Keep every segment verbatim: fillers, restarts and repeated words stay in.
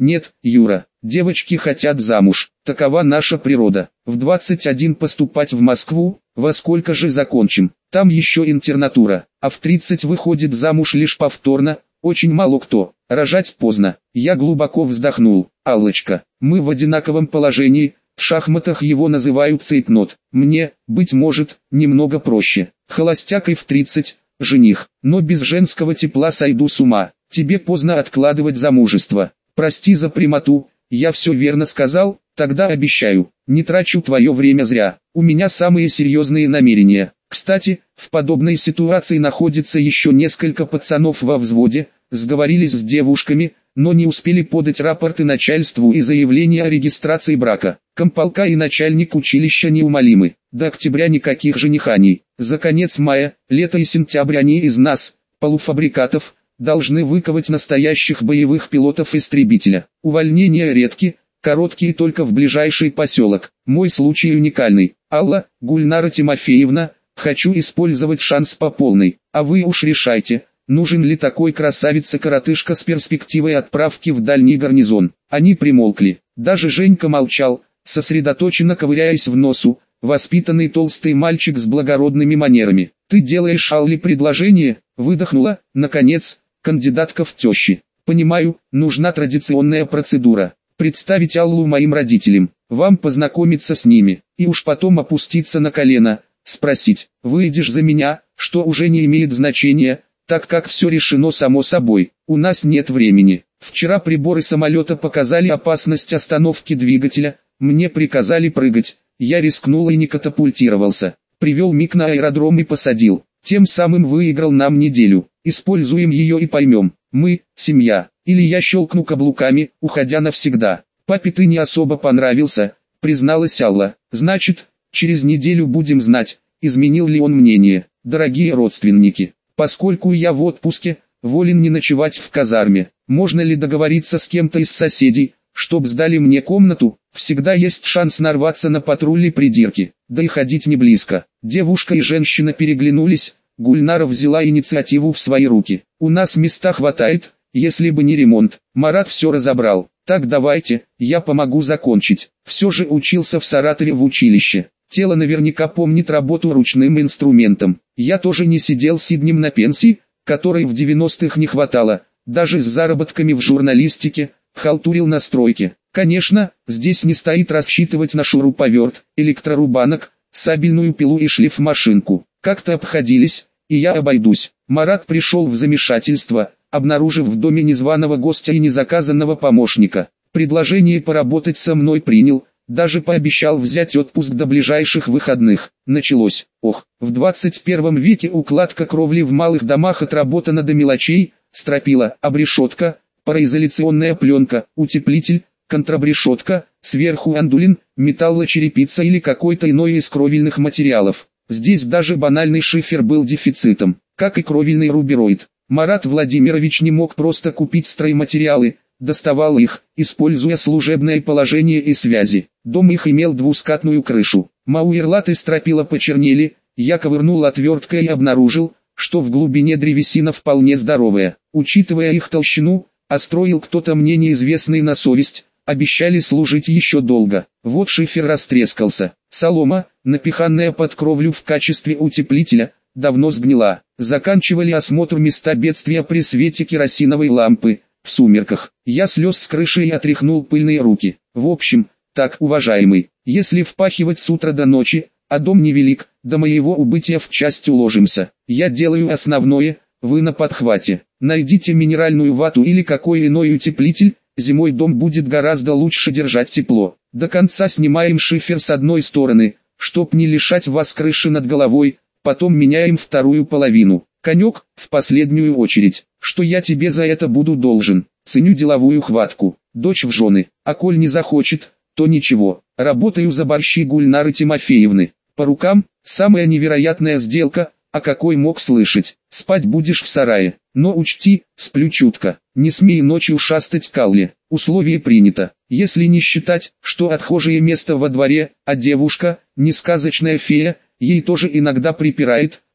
Нет, Юра, девочки хотят замуж, такова наша природа. В двадцать один поступать в Москву, во сколько же закончим, там еще интернатура, а в тридцать выходит замуж лишь повторно, очень мало кто, рожать поздно. Я глубоко вздохнул. Аллочка, мы в одинаковом положении, в шахматах его называют цейтнот. Мне, быть может, немного проще. Холостяк и в тридцать, жених, но без женского тепла сойду с ума. Тебе поздно откладывать замужество. Прости за прямоту, я все верно сказал, тогда обещаю, не трачу твое время зря. У меня самые серьезные намерения. Кстати, в подобной ситуации находится еще несколько пацанов во взводе, сговорились с девушками, но не успели подать рапорты начальству и заявление о регистрации брака. Комполка и начальник училища неумолимы. До октября никаких жениханий. За конец мая, лето и сентябрь они из нас, полуфабрикатов, должны выковать настоящих боевых пилотов-истребителя. Увольнения редки, короткие только в ближайший поселок. Мой случай уникальный. Алла, Гульнара Тимофеевна, хочу использовать шанс по полной. А вы уж решайте, нужен ли такой красавица-коротышка с перспективой отправки в дальний гарнизон. Они примолкли. Даже Женька молчал, сосредоточенно ковыряясь в носу, воспитанный толстый мальчик с благородными манерами. «Ты делаешь Алле предложение?» — выдохнула, наконец, кандидатка в тещи. «Понимаю, нужна традиционная процедура. Представить Аллу моим родителям, вам познакомиться с ними, и уж потом опуститься на колено, спросить, выйдешь за меня, что уже не имеет значения, так как все решено само собой. У нас нет времени. Вчера приборы самолета показали опасность остановки двигателя, мне приказали прыгать, я рискнул и не катапультировался. Привел Мик на аэродром и посадил. Тем самым выиграл нам неделю. Используем ее и поймем. Мы – семья. Или я щелкну каблуками, уходя навсегда. Папе ты не особо понравился, призналась Алла. Значит, через неделю будем знать, изменил ли он мнение. Дорогие родственники, поскольку я в отпуске, волен не ночевать в казарме. Можно ли договориться с кем-то из соседей, чтоб сдали мне комнату? Всегда есть шанс нарваться на патрули придирки, да и ходить не близко. Девушка и женщина переглянулись, Гульнара взяла инициативу в свои руки. У нас места хватает, если бы не ремонт. Марат все разобрал. Так давайте, я помогу закончить. Все же учился в Саратове в училище. Тело наверняка помнит работу ручным инструментом. Я тоже не сидел сиднем на пенсии, которой в девяностых не хватало, даже с заработками в журналистике, халтурил на стройке. Конечно, здесь не стоит рассчитывать на шуруповерт, электрорубанок, сабельную пилу и шлифмашинку. Как-то обходились, и я обойдусь. Марат пришел в замешательство, обнаружив в доме незваного гостя и незаказанного помощника. Предложение поработать со мной принял, даже пообещал взять отпуск до ближайших выходных. Началось. Ох, в двадцать первом веке укладка кровли в малых домах отработана до мелочей, стропила, обрешетка, пароизоляционная пленка, утеплитель, контрабрешетка, сверху андулин, металлочерепица или какой-то иной из кровельных материалов. Здесь даже банальный шифер был дефицитом, как и кровельный рубероид. Марат Владимирович не мог просто купить стройматериалы, доставал их, используя служебное положение и связи. Дом их имел двускатную крышу. Мауэрлат и стропила почернели, я ковырнул отверткой и обнаружил, что в глубине древесина вполне здоровая. Учитывая их толщину, а строил кто-то мне неизвестный на совесть, обещали служить еще долго. Вот шифер растрескался. Солома, напиханная под кровлю в качестве утеплителя, давно сгнила. Заканчивали осмотр места бедствия при свете керосиновой лампы. В сумерках я слез с крыши и отряхнул пыльные руки. В общем, так, уважаемый, если впахивать с утра до ночи, а дом невелик, до моего убытия в часть уложимся. Я делаю основное, вы на подхвате. Найдите минеральную вату или какой иной утеплитель, зимой дом будет гораздо лучше держать тепло. До конца снимаем шифер с одной стороны, чтоб не лишать вас крыши над головой, потом меняем вторую половину. Конек, в последнюю очередь, что я тебе за это буду должен. Ценю деловую хватку, дочь в жены, а коль не захочет, то ничего. Работаю за борщи Гульнары Тимофеевны. По рукам, самая невероятная сделка, о какой мог слышать. Спать будешь в сарае, но учти, сплю чутко. Не смей ночью шастать к Алле. Условие принято. Если не считать, что отхожее место во дворе, а девушка, не сказочная фея, ей тоже иногда припирает,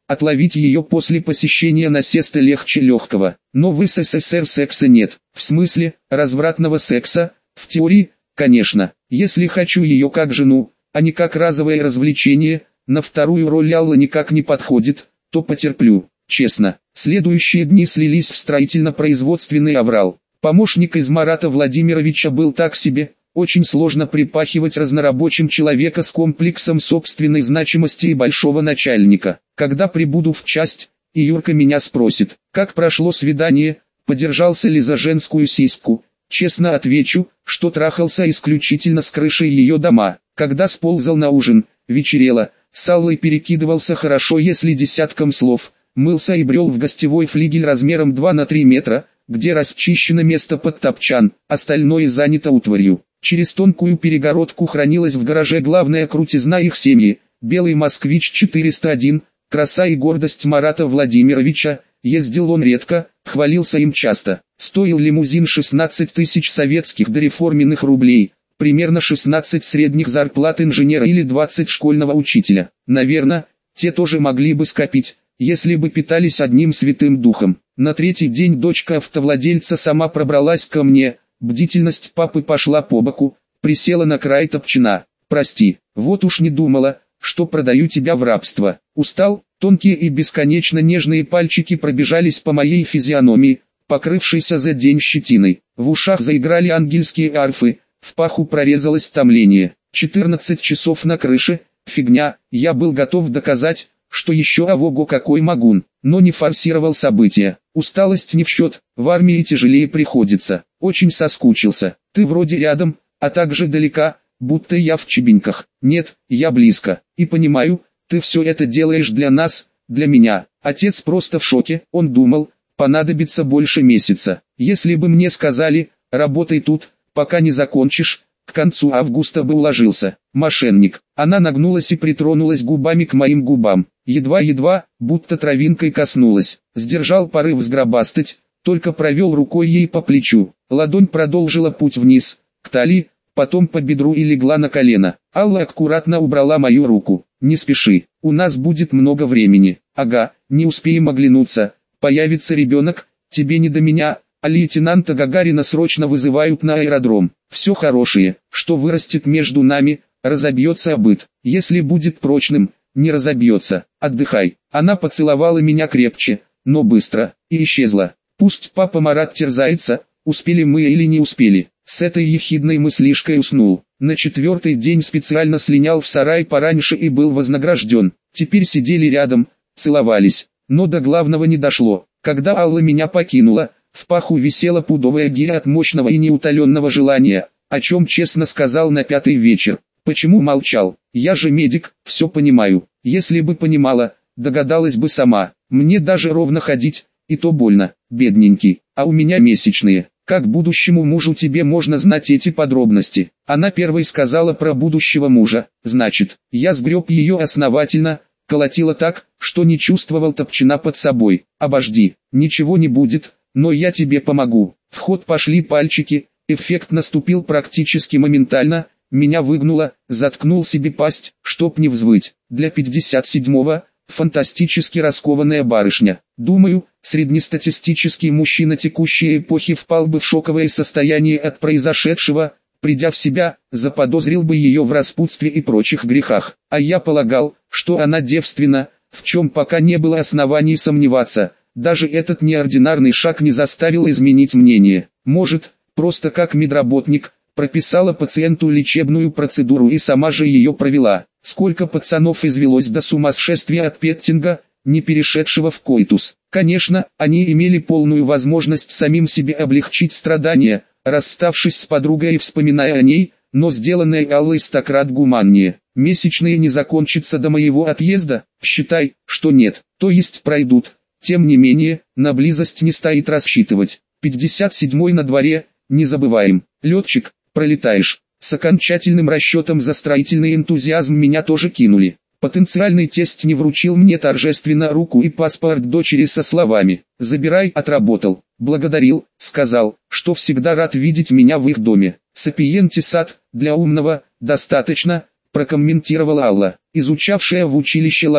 Отловить ее после посещения насеста легче легкого. Но в СССР секса нет. В смысле, развратного секса? В теории, конечно. Если хочу ее как жену, а не как разовое развлечение, на вторую роль Алла никак не подходит, то потерплю. Честно, следующие дни слились в строительно-производственный аврал. Помощник из Марата Владимировича был так себе. Очень сложно припахивать разнорабочим человека с комплексом собственной значимости и большого начальника. Когда прибуду в часть, и Юрка меня спросит, как прошло свидание, подержался ли за женскую сиську, честно отвечу, что трахался исключительно с крышей ее дома. Когда сползал на ужин, вечерело, с Аллой перекидывался хорошо если десятком слов, мылся и брел в гостевой флигель размером два на три метра, где расчищено место под топчан, остальное занято утварью. Через тонкую перегородку хранилась в гараже главная крутизна их семьи, белый москвич четыреста один, краса и гордость Марата Владимировича, ездил он редко, хвалился им часто. Стоил лимузин шестнадцать тысяч советских дореформенных рублей, примерно шестнадцать средних зарплат инженера или двадцать школьного учителя. Наверное, те тоже могли бы скопить, если бы питались одним святым духом. На третий день дочка автовладельца сама пробралась ко мне. Бдительность папы пошла по боку, присела на край топчана. «Прости, вот уж не думала, что продаю тебя в рабство». Устал, тонкие и бесконечно нежные пальчики пробежались по моей физиономии, покрывшейся за день щетиной. В ушах заиграли ангельские арфы, в паху прорезалось томление. четырнадцать часов на крыше, фигня, я был готов доказать, что еще авого какой могун, но не форсировал события. Усталость не в счет, в армии тяжелее приходится. Очень соскучился. Ты вроде рядом, а также далека, будто я в Чебинках. Нет, я близко. И понимаю, ты все это делаешь для нас, для меня. Отец просто в шоке, он думал, понадобится больше месяца. Если бы мне сказали, работай тут, пока не закончишь, к концу августа бы уложился. Мошенник. Она нагнулась и притронулась губами к моим губам. Едва-едва, будто травинкой коснулась. Сдержал порыв сгробастать, только провел рукой ей по плечу. Ладонь продолжила путь вниз, к талии, потом по бедру и легла на колено. Алла аккуратно убрала мою руку. «Не спеши, у нас будет много времени». «Ага, не успеем оглянуться, появится ребенок, тебе не до меня». А лейтенанта Гагарина срочно вызывают на аэродром. Все хорошее, что вырастет между нами, разобьется о быт. Если будет прочным, не разобьется. Отдыхай. Она поцеловала меня крепче, но быстро, и исчезла. Пусть папа Марат терзается, успели мы или не успели. С этой ехидной мыслишкой уснул. На четвертый день специально слинял в сарай пораньше и был вознагражден. Теперь сидели рядом, целовались. Но до главного не дошло. Когда Алла меня покинула, в паху висела пудовая гиря от мощного и неутоленного желания, о чем честно сказал на пятый вечер. Почему молчал? Я же медик, все понимаю. Если бы понимала, догадалась бы сама. Мне даже ровно ходить, и то больно, бедненький, а у меня месячные. Как будущему мужу тебе можно знать эти подробности? Она первой сказала про будущего мужа, значит, я сгреб ее основательно, колотила так, что не чувствовал топчана под собой. Обожди, ничего не будет. Но я тебе помогу. В ход пошли пальчики, эффект наступил практически моментально, меня выгнуло, заткнул себе пасть, чтоб не взвыть. Для пятьдесят седьмого, фантастически раскованная барышня. Думаю, среднестатистический мужчина текущей эпохи впал бы в шоковое состояние от произошедшего, придя в себя, заподозрил бы ее в распутстве и прочих грехах. А я полагал, что она девственна, в чем пока не было оснований сомневаться. Даже этот неординарный шаг не заставил изменить мнение. Может, просто как медработник, прописала пациенту лечебную процедуру и сама же ее провела. Сколько пацанов извелось до сумасшествия от петтинга, не перешедшего в коитус. Конечно, они имели полную возможность самим себе облегчить страдания, расставшись с подругой и вспоминая о ней, но сделанное Аллой стократ гуманнее. Месячные не закончатся до моего отъезда? Считай, что нет, то есть пройдут. Тем не менее, на близость не стоит рассчитывать. пятьдесят седьмой на дворе, не забываем. Летчик, пролетаешь. С окончательным расчетом за строительный энтузиазм меня тоже кинули. Потенциальный тесть не вручил мне торжественно руку и паспорт дочери со словами «Забирай, отработал». Благодарил, сказал, что всегда рад видеть меня в их доме. «Сапиенти сад, для умного, достаточно», прокомментировала Алла, изучавшая в училище латынь.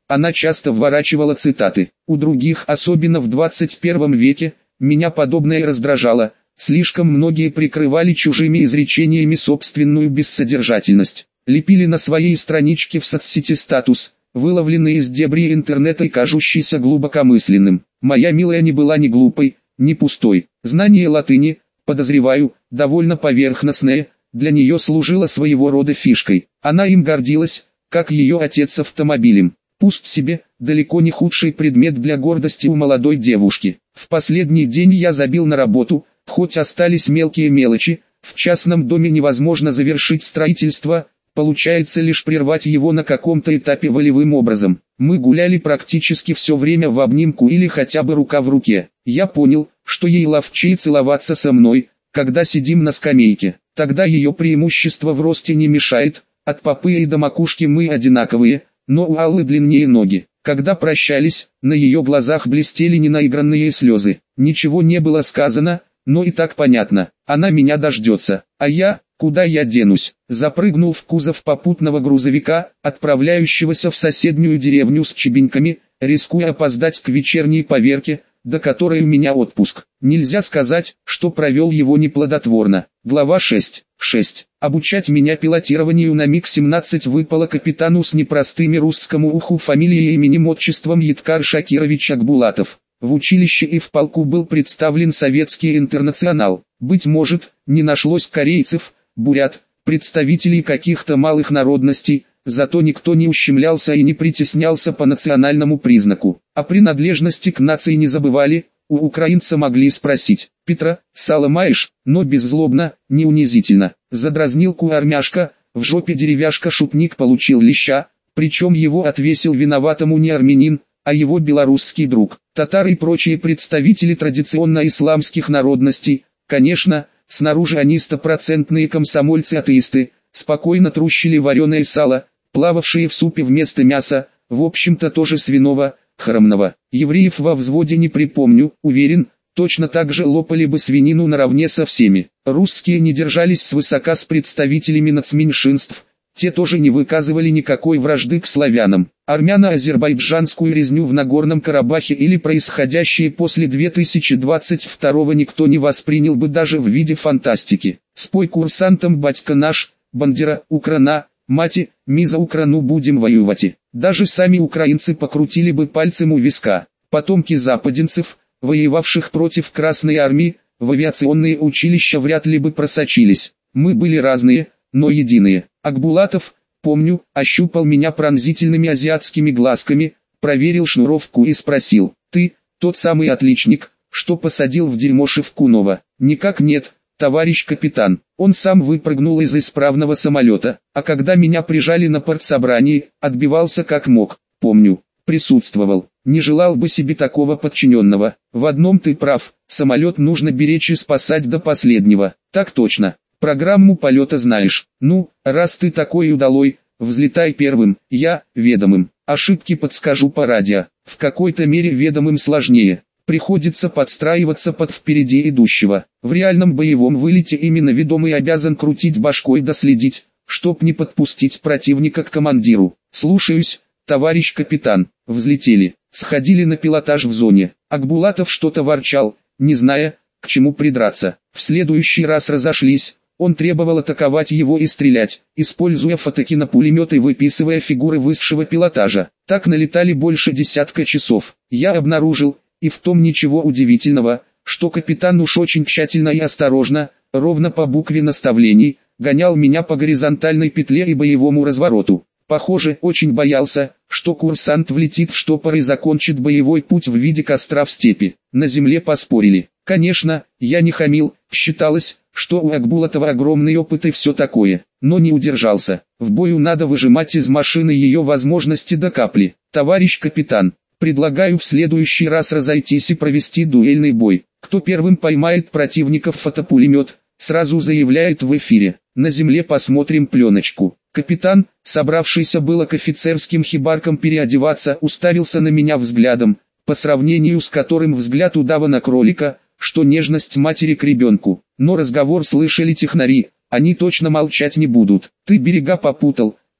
Она часто вворачивала цитаты. У других, особенно в двадцать первом веке, меня подобное раздражало. Слишком многие прикрывали чужими изречениями собственную бессодержательность. Лепили на своей страничке в соцсети статус, выловленный из дебри интернета и кажущийся глубокомысленным. Моя милая не была ни глупой, ни пустой. Знание латыни, подозреваю, довольно поверхностное, для нее служило своего рода фишкой. Она им гордилась, как ее отец автомобилем. Пусть себе, далеко не худший предмет для гордости у молодой девушки. В последний день я забил на работу, хоть остались мелкие мелочи, в частном доме невозможно завершить строительство, получается лишь прервать его на каком-то этапе волевым образом. Мы гуляли практически все время в обнимку или хотя бы рука в руке. Я понял, что ей ловчее целоваться со мной, когда сидим на скамейке. Тогда ее преимущество в росте не мешает, от попы и до макушки мы одинаковые, но у Аллы длиннее ноги. Когда прощались, на ее глазах блестели ненаигранные слезы. Ничего не было сказано, но и так понятно, она меня дождется, а я, куда я денусь, запрыгнул в кузов попутного грузовика, отправляющегося в соседнюю деревню с чебеньками, рискуя опоздать к вечерней поверке, до которой у меня отпуск. Нельзя сказать, что провел его неплодотворно. Глава шесть. шесть. Обучать меня пилотированию на миг семнадцать выпало капитану с непростыми русскому уху фамилией и именем отчеством Едкар Шакирович Акбулатов. В училище и в полку был представлен советский интернационал. Быть может, не нашлось корейцев, бурят, представителей каких-то малых народностей, зато никто не ущемлялся и не притеснялся по национальному признаку. О принадлежности к нации не забывали, у украинца могли спросить: «Петра, сало маешь?» Но беззлобно, не унизительно. Задразнил куармяшка, в жопе деревяшка шутник получил леща, причем его отвесил виноватому не армянин, а его белорусский друг. Татары и прочие представители традиционно исламских народностей, конечно, снаружи они стопроцентные комсомольцы-атеисты, спокойно трущили вареное сало, плававшие в супе вместо мяса, в общем-то тоже свиного, храмного. Евреев во взводе не припомню, уверен, точно так же лопали бы свинину наравне со всеми. Русские не держались свысока с представителями нацменьшинств, те тоже не выказывали никакой вражды к славянам. Армяно-азербайджанскую резню в Нагорном Карабахе или происходящее после две тысячи двадцать второго никто не воспринял бы даже в виде фантастики. Спой курсантам батька наш, Бандера, Украна, мати, ми за Украну будем воевать. Даже сами украинцы покрутили бы пальцем у виска. Потомки западенцев, воевавших против Красной Армии, в авиационные училища вряд ли бы просочились. Мы были разные, но единые. Акбулатов, помню, ощупал меня пронзительными азиатскими глазками, проверил шнуровку и спросил: «Ты, тот самый отличник, что посадил в дерьмо Шевкунова?» «Никак нет, товарищ капитан. Он сам выпрыгнул из исправного самолета, а когда меня прижали на партсобрании, отбивался как мог. Помню, присутствовал. Не желал бы себе такого подчиненного. В одном ты прав, самолет нужно беречь и спасать до последнего». «Так точно. Программу полета знаешь. Ну, раз ты такой удалой, взлетай первым, я – ведомым. Ошибки подскажу по радио. В какой-то мере ведомым сложнее. Приходится подстраиваться под впереди идущего. В реальном боевом вылете именно ведомый обязан крутить башкой да следить, чтоб не подпустить противника к командиру. Слушаюсь, товарищ капитан». Взлетели, сходили на пилотаж в зоне. Акбулатов что-то ворчал, не зная, к чему придраться. В следующий раз разошлись. Он требовал атаковать его и стрелять, используя фотокинопулемет и выписывая фигуры высшего пилотажа. Так налетали больше десятка часов. Я обнаружил, и в том ничего удивительного, что капитан уж очень тщательно и осторожно, ровно по букве наставлений, гонял меня по горизонтальной петле и боевому развороту. Похоже, очень боялся, что курсант влетит в штопор и закончит боевой путь в виде костра в степи. На земле поспорили. Конечно, я не хамил, считалось, что у Акбулатова огромный опыт и все такое, но не удержался. В бою надо выжимать из машины ее возможности до капли. «Товарищ капитан, предлагаю в следующий раз разойтись и провести дуэльный бой. Кто первым поймает противника в фотопулемет, сразу заявляет в эфире. На земле посмотрим пленочку». Капитан, собравшийся было к офицерским хибаркам переодеваться, уставился на меня взглядом, по сравнению с которым взгляд удава на кролика, что нежность матери к ребенку. Но разговор слышали технари, они точно молчать не будут. «Ты берега попутал», —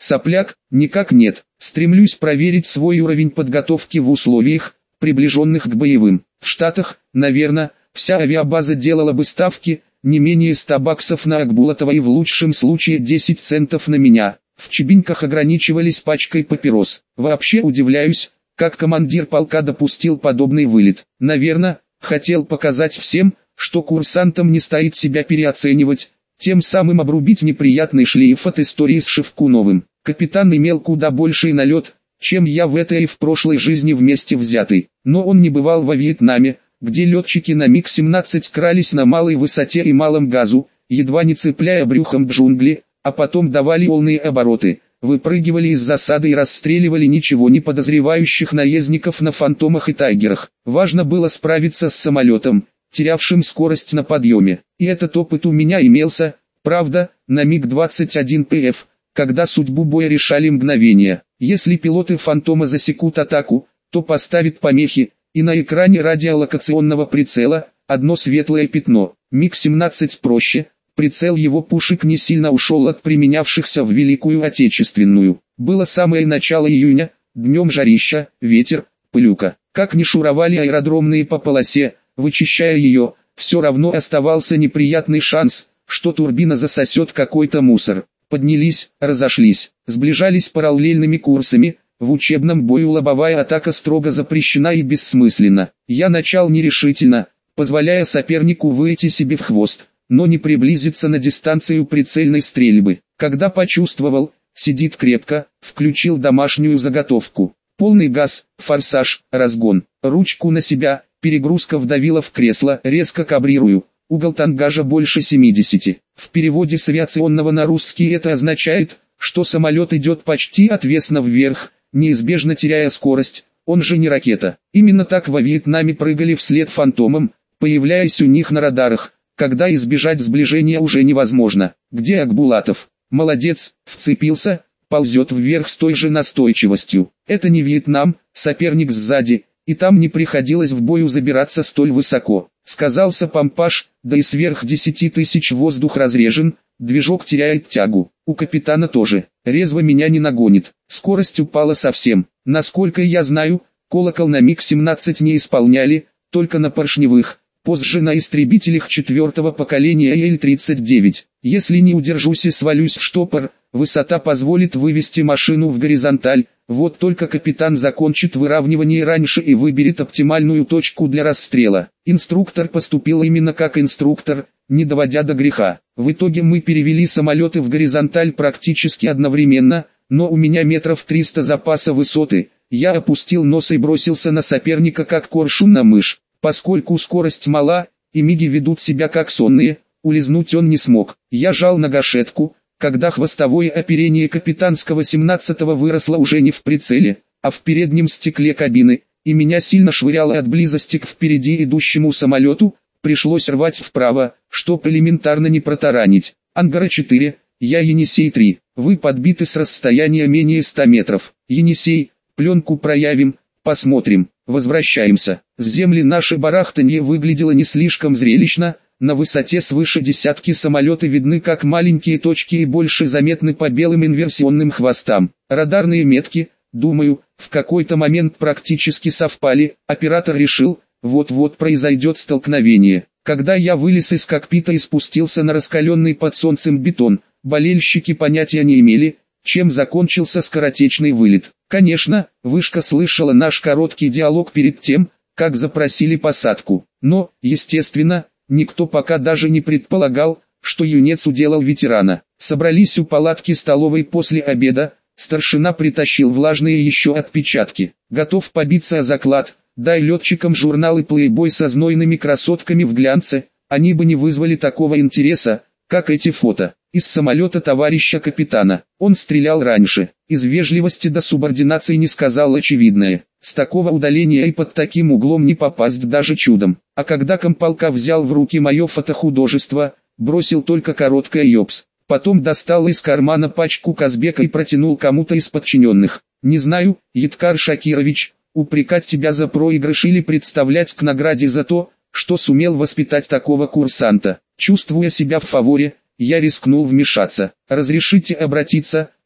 Сопляк? Никак нет. Стремлюсь проверить свой уровень подготовки в условиях, приближенных к боевым. В Штатах, наверное, вся авиабаза делала бы ставки, не менее ста баксов на Акбулатова и в лучшем случае десять центов на меня. В Чебинках ограничивались пачкой папирос. Вообще удивляюсь, как командир полка допустил подобный вылет. Наверное, хотел показать всем, что курсантам не стоит себя переоценивать, тем самым обрубить неприятный шлейф от истории с Шевкуновым. Капитан имел куда больший налет, чем я в этой и в прошлой жизни вместе взятый. Но он не бывал во Вьетнаме, где летчики на миг семнадцать крались на малой высоте и малом газу, едва не цепляя брюхом джунгли, а потом давали полные обороты, выпрыгивали из засады и расстреливали ничего не подозревающих наездников на фантомах и тайгерах. Важно было справиться с самолетом, терявшим скорость на подъеме. И этот опыт у меня имелся, правда, на миг двадцать один пэ эф, когда судьбу боя решали мгновения. Если пилоты фантома засекут атаку, то поставят помехи, и на экране радиолокационного прицела одно светлое пятно. миг семнадцать проще, прицел его пушек не сильно ушел от применявшихся в Великую Отечественную. Было самое начало июня, днем жарища, ветер, пылюка. Как ни шуровали аэродромные по полосе, вычищая ее, все равно оставался неприятный шанс, что турбина засосет какой-то мусор. Поднялись, разошлись, сближались параллельными курсами. В учебном бою лобовая атака строго запрещена и бессмысленна. Я начал нерешительно, позволяя сопернику выйти себе в хвост, но не приблизиться на дистанцию прицельной стрельбы. Когда почувствовал, сидит крепко, включил домашнюю заготовку. Полный газ, форсаж, разгон, ручку на себя, перегрузка вдавила в кресло, резко кабрирую. Угол тангажа больше семидесяти. В переводе с авиационного на русский это означает, что самолет идет почти отвесно вверх, неизбежно теряя скорость, он же не ракета. Именно так во Вьетнаме прыгали вслед фантомам, появляясь у них на радарах, когда избежать сближения уже невозможно. Где Акбулатов? Молодец, вцепился, ползет вверх с той же настойчивостью. Это не Вьетнам, соперник сзади, и там не приходилось в бою забираться столь высоко. Сказался помпаж, да и сверх десяти тысяч воздух разрежен, движок теряет тягу. У капитана тоже. Резво меня не нагонит. Скорость упала совсем. Насколько я знаю, колокол на миг семнадцать не исполняли, только на поршневых, позже на истребителях четвертого поколения Эл тридцать девять. Если не удержусь и свалюсь в штопор, высота позволит вывести машину в горизонталь, вот только капитан закончит выравнивание раньше и выберет оптимальную точку для расстрела. Инструктор поступил именно как инструктор, не доводя до греха. В итоге мы перевели самолеты в горизонталь практически одновременно, но у меня метров триста запаса высоты, я опустил нос и бросился на соперника как коршун на мышь. Поскольку скорость мала, и миги ведут себя как сонные, улизнуть он не смог. Я жал на гашетку, когда хвостовое оперение капитанского семнадцатого выросло уже не в прицеле, а в переднем стекле кабины, и меня сильно швыряло от близости к впереди идущему самолету, пришлось рвать вправо, чтоб элементарно не протаранить. Ангара четыре, я Енисей три, вы подбиты с расстояния менее ста метров. Енисей, пленку проявим, посмотрим, возвращаемся. С земли наше барахтанье выглядело не слишком зрелищно, на высоте свыше десятки самолеты видны как маленькие точки и больше заметны по белым инверсионным хвостам. Радарные метки, думаю, в какой-то момент практически совпали, оператор решил, вот-вот произойдет столкновение. Когда я вылез из кокпита и спустился на раскаленный под солнцем бетон, болельщики понятия не имели, чем закончился скоротечный вылет. Конечно, вышка слышала наш короткий диалог перед тем, как запросили посадку. Но, естественно, никто пока даже не предполагал, что юнец уделал ветерана. Собрались у палатки столовой после обеда, старшина притащил влажные еще отпечатки. Готов побиться о заклад, дай летчикам журналы Playboy со знойными красотками в глянце, они бы не вызвали такого интереса, как эти фото. Из самолета товарища капитана. Он стрелял раньше. Из вежливости до субординации не сказал очевидное. С такого удаления и под таким углом не попасть даже чудом. А когда комполка взял в руки мое фотохудожество, бросил только короткое ёпс. Потом достал из кармана пачку Казбека и протянул кому-то из подчиненных. Не знаю, Едкар Шакирович, упрекать тебя за проигрыш или представлять к награде за то, что сумел воспитать такого курсанта. Чувствуя себя в фаворе, я рискнул вмешаться. «Разрешите обратиться,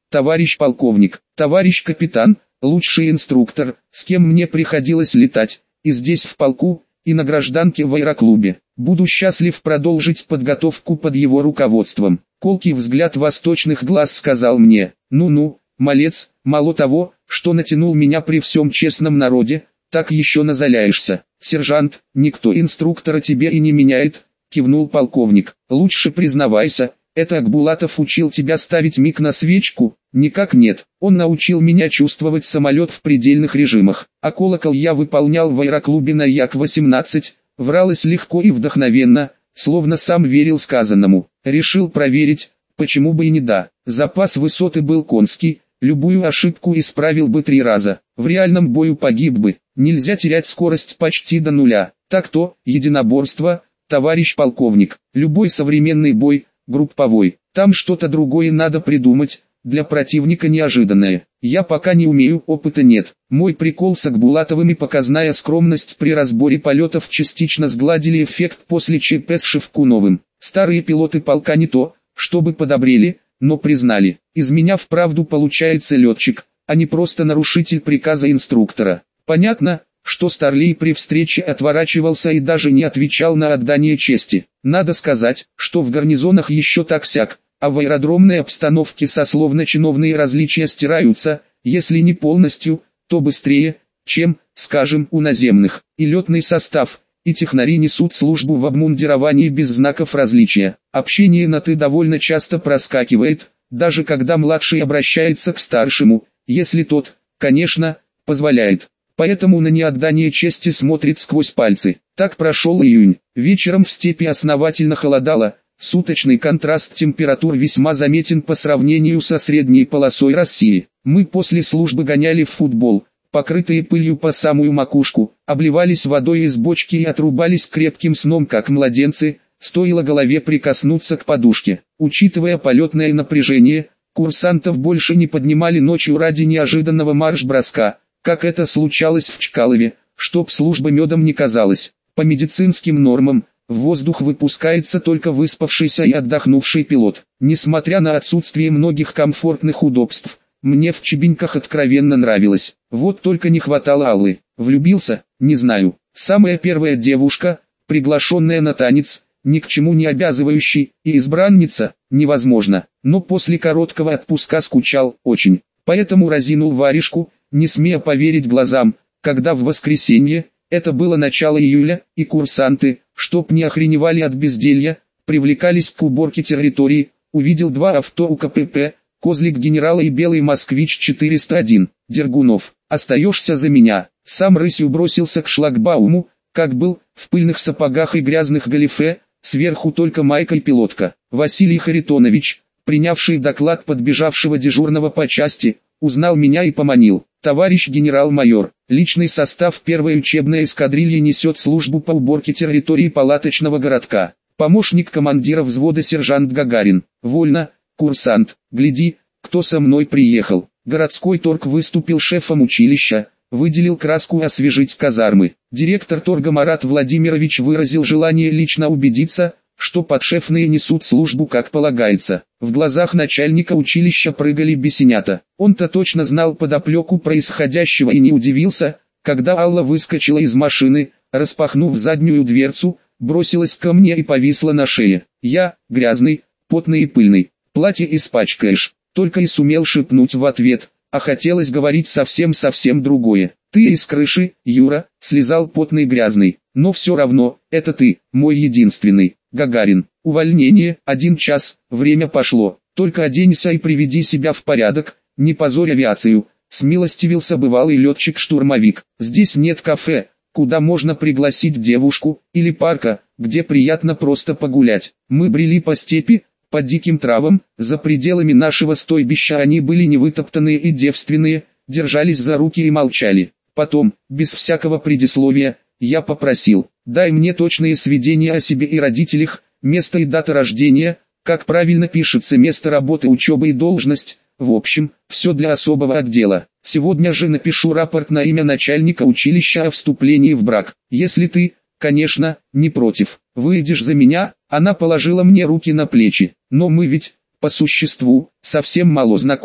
товарищ полковник, товарищ капитан, лучший инструктор, с кем мне приходилось летать, и здесь в полку, и на гражданке в аэроклубе. Буду счастлив продолжить подготовку под его руководством. Колкий взгляд восточных глаз сказал мне: ну-ну, малец, мало того, что натянул меня при всем честном народе, так еще назаляешься. Сержант, никто инструктора тебе и не меняет, кивнул полковник. Лучше признавайся, это Акбулатов учил тебя ставить миг на свечку? Никак нет, он научил меня чувствовать самолет в предельных режимах, а колокол я выполнял в аэроклубе на Як восемнадцать, вралось легко и вдохновенно, словно сам верил сказанному. Решил проверить, почему бы и не да. Запас высоты был конский, любую ошибку исправил бы три раза, в реальном бою погиб бы. Нельзя терять скорость почти до нуля. Так-то, единоборство, товарищ полковник, любой современный бой, групповой, там что-то другое надо придумать, для противника неожиданное. Я пока не умею, опыта нет. Мой прикол с Акбулатовым и показная скромность при разборе полетов частично сгладили эффект после ЧП с Шевкуновым. Старые пилоты полка не то, чтобы подобрели, но признали: из меня вправду получается летчик, а не просто нарушитель приказа инструктора. Понятно, что Старлей при встрече отворачивался и даже не отвечал на отдание чести. Надо сказать, что в гарнизонах еще так-сяк, а в аэродромной обстановке сословно-чиновные различия стираются, если не полностью, то быстрее, чем, скажем, у наземных. И летный состав, и технари несут службу в обмундировании без знаков различия. Общение на «ты» довольно часто проскакивает, даже когда младший обращается к старшему, если тот, конечно, позволяет. Поэтому на неотдание чести смотрит сквозь пальцы. Так прошел июнь. Вечером в степи основательно холодало. Суточный контраст температур весьма заметен по сравнению со средней полосой России. Мы после службы гоняли в футбол, покрытые пылью по самую макушку, обливались водой из бочки и отрубались крепким сном как младенцы, стоило голове прикоснуться к подушке. Учитывая полетное напряжение, курсантов больше не поднимали ночью ради неожиданного марш-броска, как это случалось в Чкалове, чтоб служба медом не казалась. По медицинским нормам, в воздух выпускается только выспавшийся и отдохнувший пилот. Несмотря на отсутствие многих комфортных удобств, мне в Чебинках откровенно нравилось. Вот только не хватало Аллы. Влюбился? Не знаю. Самая первая девушка, приглашенная на танец, ни к чему не обязывающий, и избранница, невозможно. Но после короткого отпуска скучал, очень. Поэтому разинул варежку, не смея поверить глазам, когда в воскресенье, это было начало июля, и курсанты, чтоб не охреневали от безделья, привлекались к уборке территории, увидел два авто у ка пэ пэ, Козлик генерала и белый Москвич четыреста один. Дергунов, остаешься за меня. Сам рысью бросился к шлагбауму, как был, в пыльных сапогах и грязных галифе, сверху только майка и пилотка. Василий Харитонович, принявший доклад подбежавшего дежурного по части, узнал меня и поманил. Товарищ генерал-майор, личный состав первой учебной эскадрильи несет службу по уборке территории палаточного городка. Помощник командира взвода сержант Гагарин. Вольно, курсант, гляди, кто со мной приехал. Городской торг выступил шефом училища, выделил краску освежить казармы. Директор торга Марат Владимирович выразил желание лично убедиться, что подшефные несут службу как полагается. В глазах начальника училища прыгали бесенята. Он-то точно знал подоплеку происходящего и не удивился, когда Алла выскочила из машины, распахнув заднюю дверцу, бросилась ко мне и повисла на шее. Я, грязный, потный и пыльный, платье испачкаешь, только и сумел шепнуть в ответ, а хотелось говорить совсем-совсем другое. Ты из крыши, Юра, слезал потный грязный, но все равно, это ты, мой единственный. Гагарин, увольнение, один час, время пошло, только оденься и приведи себя в порядок, не позорь авиацию, смилостивился бывалый летчик-штурмовик. Здесь нет кафе, куда можно пригласить девушку, или парка, где приятно просто погулять. Мы брели по степи, по диким травам, за пределами нашего стойбища они были невытоптанные и девственные, держались за руки и молчали. Потом, без всякого предисловия, я попросил: дай мне точные сведения о себе и родителях, место и дата рождения, как правильно пишется место работы, учеба и должность, в общем, все для особого отдела. Сегодня же напишу рапорт на имя начальника училища о вступлении в брак. Если ты, конечно, не против, выйдешь за меня. Она положила мне руки на плечи. Но мы ведь, по существу, совсем мало знакомы.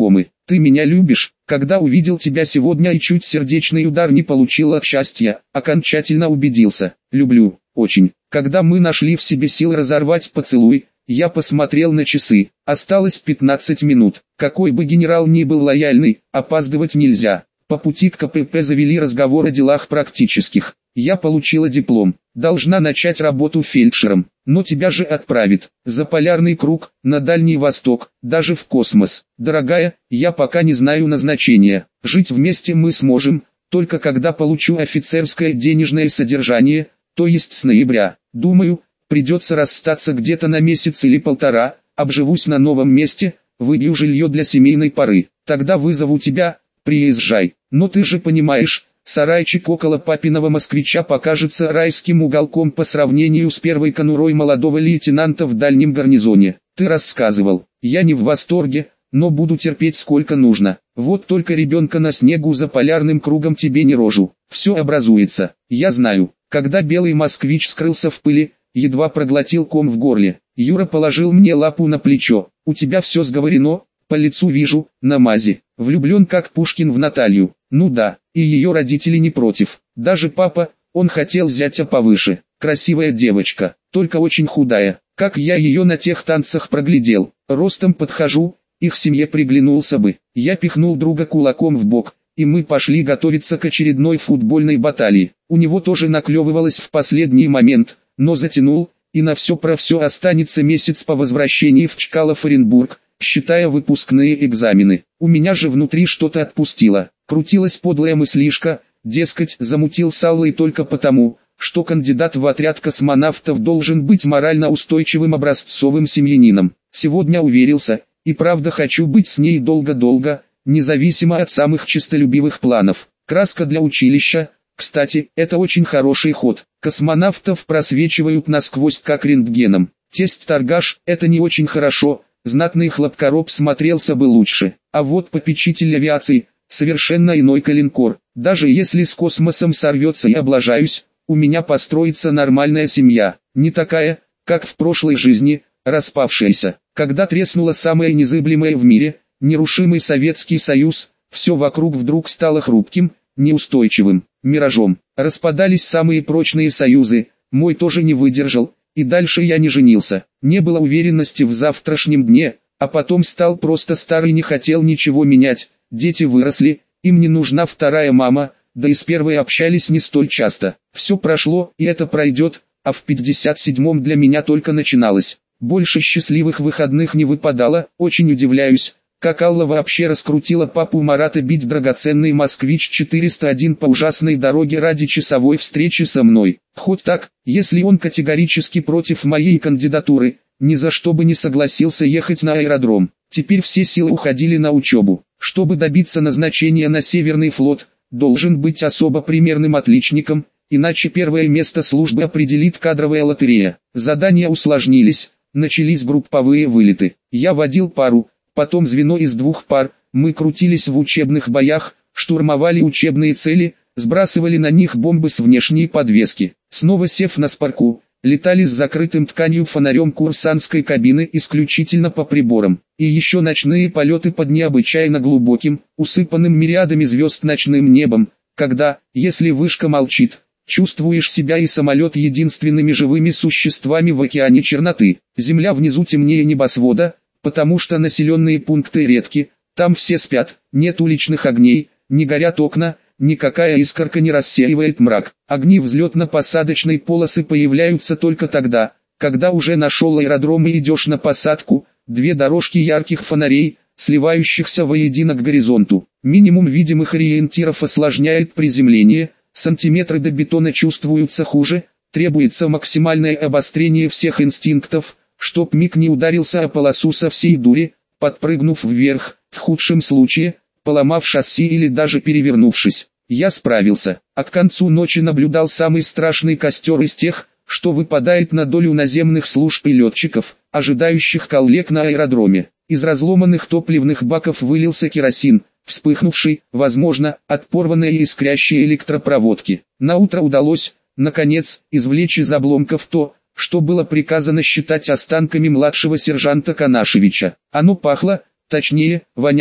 Ты меня любишь? Когда увидел тебя сегодня и чуть сердечный удар не получил от счастья, окончательно убедился. Люблю, очень. Когда мы нашли в себе сил разорвать поцелуй, я посмотрел на часы. Осталось пятнадцать минут. Какой бы генерал ни был лояльный, опаздывать нельзя. По пути к ка пэ пэ завели разговор о делах практических. Я получила диплом, должна начать работу фельдшером, но тебя же отправят за полярный круг, на Дальний Восток, даже в космос. Дорогая, я пока не знаю назначения. Жить вместе мы сможем, только когда получу офицерское денежное содержание, то есть с ноября. Думаю, придется расстаться где-то на месяц или полтора, обживусь на новом месте, выбью жилье для семейной поры. Тогда вызову тебя, приезжай. Но ты же понимаешь, сарайчик около папиного москвича покажется райским уголком по сравнению с первой конурой молодого лейтенанта в дальнем гарнизоне. Ты рассказывал, я не в восторге, но буду терпеть сколько нужно. Вот только ребенка на снегу за полярным кругом тебе не рожу. Все образуется, я знаю. Когда белый москвич скрылся в пыли, едва проглотил ком в горле. Юра положил мне лапу на плечо. У тебя все сговорено, по лицу вижу, на мази. Влюблен как Пушкин в Наталью. Ну да, и ее родители не против. Даже папа, он хотел зятя повыше. Красивая девочка, только очень худая. Как я ее на тех танцах проглядел. Ростом подхожу, их семье приглянулся бы. Я пихнул друга кулаком в бок, и мы пошли готовиться к очередной футбольной баталии. У него тоже наклевывалось в последний момент, но затянул, и на все про все останется месяц по возвращении в Чкалов-Оренбург, считая выпускные экзамены. У меня же внутри что-то отпустило. Крутилась подлая мыслишка, дескать, замутил с Аллой только потому, что кандидат в отряд космонавтов должен быть морально устойчивым образцовым семьянином. Сегодня уверился, и правда хочу быть с ней долго-долго, независимо от самых честолюбивых планов. Краска для училища, кстати, это очень хороший ход. Космонавтов просвечивают насквозь как рентгеном. Тесть-торгаш, это не очень хорошо, знатный хлопкороб смотрелся бы лучше. А вот попечитель авиации, совершенно иной калинкор. Даже если с космосом сорвется и облажаюсь, у меня построится нормальная семья. Не такая, как в прошлой жизни, распавшаяся. Когда треснуло самое незыблемое в мире, нерушимый Советский Союз, все вокруг вдруг стало хрупким, неустойчивым, миражом. Распадались самые прочные союзы, мой тоже не выдержал, и дальше я не женился. Не было уверенности в завтрашнем дне, а потом стал просто старый, не хотел ничего менять. Дети выросли, им не нужна вторая мама, да и с первой общались не столь часто. Все прошло, и это пройдет, а в пятьдесят седьмом для меня только начиналось. Больше счастливых выходных не выпадало, очень удивляюсь, как Алла вообще раскрутила папу Марата бить драгоценный москвич четыреста один по ужасной дороге ради часовой встречи со мной. Хоть так, если он категорически против моей кандидатуры, ни за что бы не согласился ехать на аэродром. Теперь все силы уходили на учебу. Чтобы добиться назначения на Северный флот, должен быть особо примерным отличником, иначе первое место службы определит кадровая лотерея. Задания усложнились, начались групповые вылеты. Я водил пару, потом звено из двух пар, мы крутились в учебных боях, штурмовали учебные цели, сбрасывали на них бомбы с внешней подвески. Снова сев на спарку, летали с закрытым тканью фонарем курсантской кабины исключительно по приборам. И еще ночные полеты под необычайно глубоким, усыпанным мириадами звезд ночным небом, когда, если вышка молчит, чувствуешь себя и самолет единственными живыми существами в океане черноты. Земля внизу темнее небосвода, потому что населенные пункты редки, там все спят, нет уличных огней, не горят окна, никакая искорка не рассеивает мрак. Огни взлетно-посадочной полосы появляются только тогда, когда уже нашел аэродром и идешь на посадку, две дорожки ярких фонарей, сливающихся воедино к горизонту. Минимум видимых ориентиров осложняет приземление, сантиметры до бетона чувствуются хуже, требуется максимальное обострение всех инстинктов, чтоб миг не ударился о полосу со всей дури, подпрыгнув вверх, в худшем случае, поломав шасси или даже перевернувшись. Я справился, а к концу ночи наблюдал самый страшный костер из тех, что выпадает на долю наземных служб и летчиков, ожидающих коллег на аэродроме. Из разломанных топливных баков вылился керосин, вспыхнувший, возможно, от порванной и искрящей электропроводки. Наутро удалось, наконец, извлечь из обломков то, что было приказано считать останками младшего сержанта Канашевича. Оно пахло, точнее, воняло,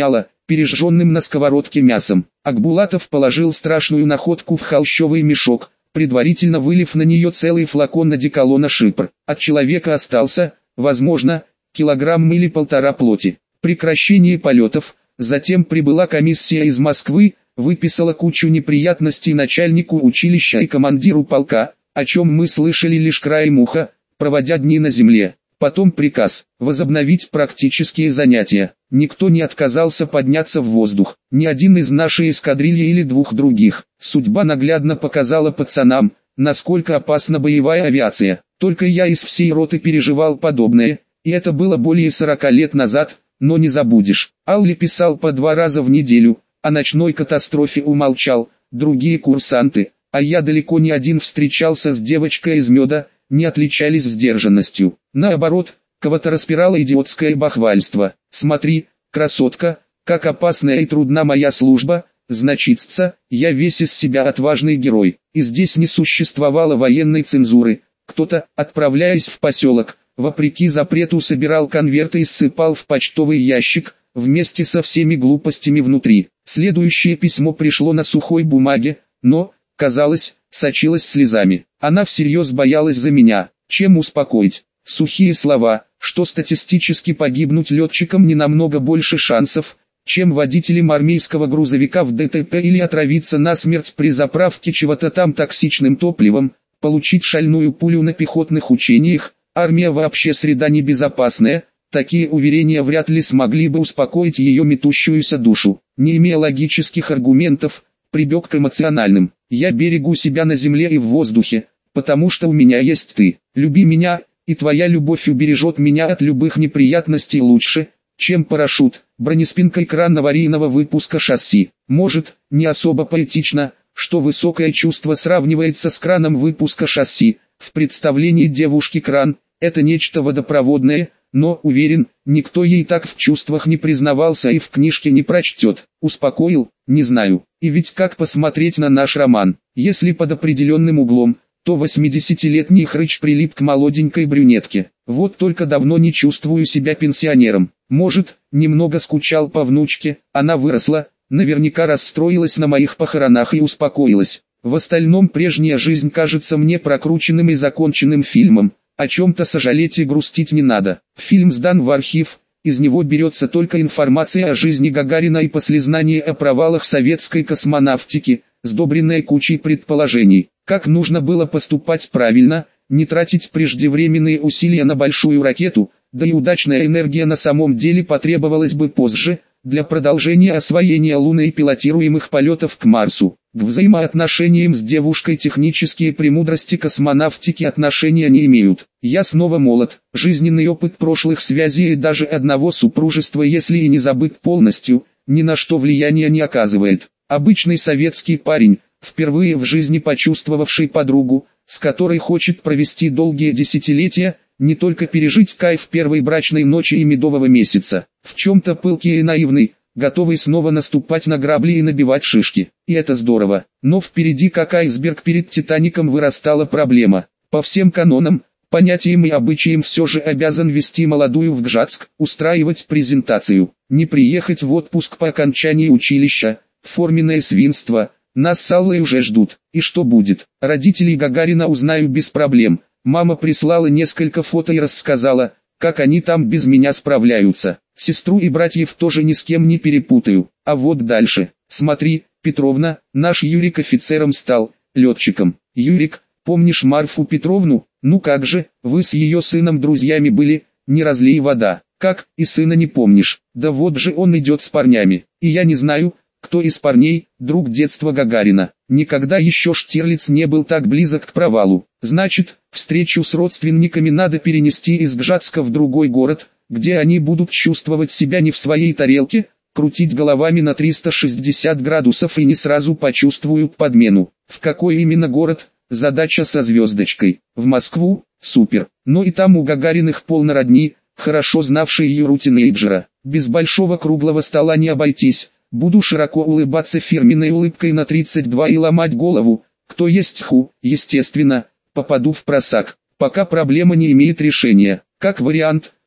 пережженным на сковородке мясом. Акбулатов положил страшную находку в холщовый мешок, предварительно вылив на нее целый флакон одеколона «Шипр». От человека остался, возможно, килограмм или полтора плоти. Прекращение полетов. Затем прибыла комиссия из Москвы, выписала кучу неприятностей начальнику училища и командиру полка, о чем мы слышали лишь краем уха, проводя дни на земле. Потом приказ возобновить практические занятия. Никто не отказался подняться в воздух, ни один из нашей эскадрильи или двух других. Судьба наглядно показала пацанам, насколько опасна боевая авиация. Только я из всей роты переживал подобное, и это было более сорока лет назад, но не забудешь. Алли писал по два раза в неделю, о ночной катастрофе умолчал, другие курсанты, а я далеко не один встречался с девочкой из меда, не отличались сдержанностью. Наоборот, кого-то распирало идиотское бахвальство. Смотри, красотка, как опасная и трудна моя служба, значится, я весь из себя отважный герой. И здесь не существовало военной цензуры. Кто-то, отправляясь в поселок, вопреки запрету собирал конверты и ссыпал в почтовый ящик, вместе со всеми глупостями внутри. Следующее письмо пришло на сухой бумаге, но, казалось, сочилась слезами. Она всерьез боялась за меня. Чем успокоить? Сухие слова, что статистически погибнуть летчикам не намного больше шансов, чем водителям армейского грузовика в ДТП или отравиться насмерть при заправке чего-то там токсичным топливом, получить шальную пулю на пехотных учениях. Армия вообще среда небезопасная. Такие уверения вряд ли смогли бы успокоить ее метущуюся душу. Не имея логических аргументов, прибег к эмоциональным. Я берегу себя на земле и в воздухе, потому что у меня есть ты. Люби меня, и твоя любовь убережет меня от любых неприятностей лучше, чем парашют, бронеспинка экран аварийного выпуска шасси. Может, не особо поэтично, что высокое чувство сравнивается с краном выпуска шасси. В представлении девушки кран – это нечто водопроводное, но, уверен, никто ей так в чувствах не признавался и в книжке не прочтет. Успокоил? Не знаю. И ведь как посмотреть на наш роман? Если под определенным углом, то восьмидесятилетний хрыч прилип к молоденькой брюнетке. Вот только давно не чувствую себя пенсионером. Может, немного скучал по внучке, она выросла, наверняка расстроилась на моих похоронах и успокоилась. В остальном прежняя жизнь кажется мне прокрученным и законченным фильмом. О чем-то сожалеть и грустить не надо. Фильм сдан в архив, из него берется только информация о жизни Гагарина и послезнание о провалах советской космонавтики, сдобренная кучей предположений. Как нужно было поступать правильно, не тратить преждевременные усилия на большую ракету, да и удачная энергия на самом деле потребовалась бы позже, для продолжения освоения Луны и пилотируемых полетов к Марсу. К взаимоотношениям с девушкой технические премудрости космонавтики отношения не имеют. Я снова молод, жизненный опыт прошлых связей и даже одного супружества, если и не забыт полностью, ни на что влияния не оказывает. Обычный советский парень, впервые в жизни почувствовавший подругу, с которой хочет провести долгие десятилетия, не только пережить кайф первой брачной ночи и медового месяца, в чем-то пылкий и наивный, готовый снова наступать на грабли и набивать шишки. И это здорово. Но впереди как айсберг перед Титаником вырастала проблема. По всем канонам, понятиям и обычаям все же обязан вести молодую в Гжатск, устраивать презентацию, не приехать в отпуск по окончании училища, форменное свинство. Нас с Аллой уже ждут. И что будет? Родителей Гагарина узнаю без проблем. Мама прислала несколько фото и рассказала, как они там без меня справляются. Сестру и братьев тоже ни с кем не перепутаю. А вот дальше. Смотри, Петровна, наш Юрик офицером стал, летчиком. Юрик, помнишь Марфу Петровну? Ну как же, вы с ее сыном друзьями были, не разлей вода. Как, и сына не помнишь? Да вот же он идет с парнями. И я не знаю, кто из парней, друг детства Гагарина. Никогда еще Штирлиц не был так близок к провалу. Значит, встречу с родственниками надо перенести из Гжатска в другой город, где они будут чувствовать себя не в своей тарелке, крутить головами на триста шестьдесят градусов и не сразу почувствуют подмену. В какой именно город? Задача со звездочкой. В Москву? Супер. Но и там у Гагариных полно родни, хорошо знавшие Юру Тинейджера. Без большого круглого стола не обойтись. Буду широко улыбаться фирменной улыбкой на тридцать два и ломать голову, кто есть ху, естественно, попаду в просак. Пока проблема не имеет решения. Как вариант,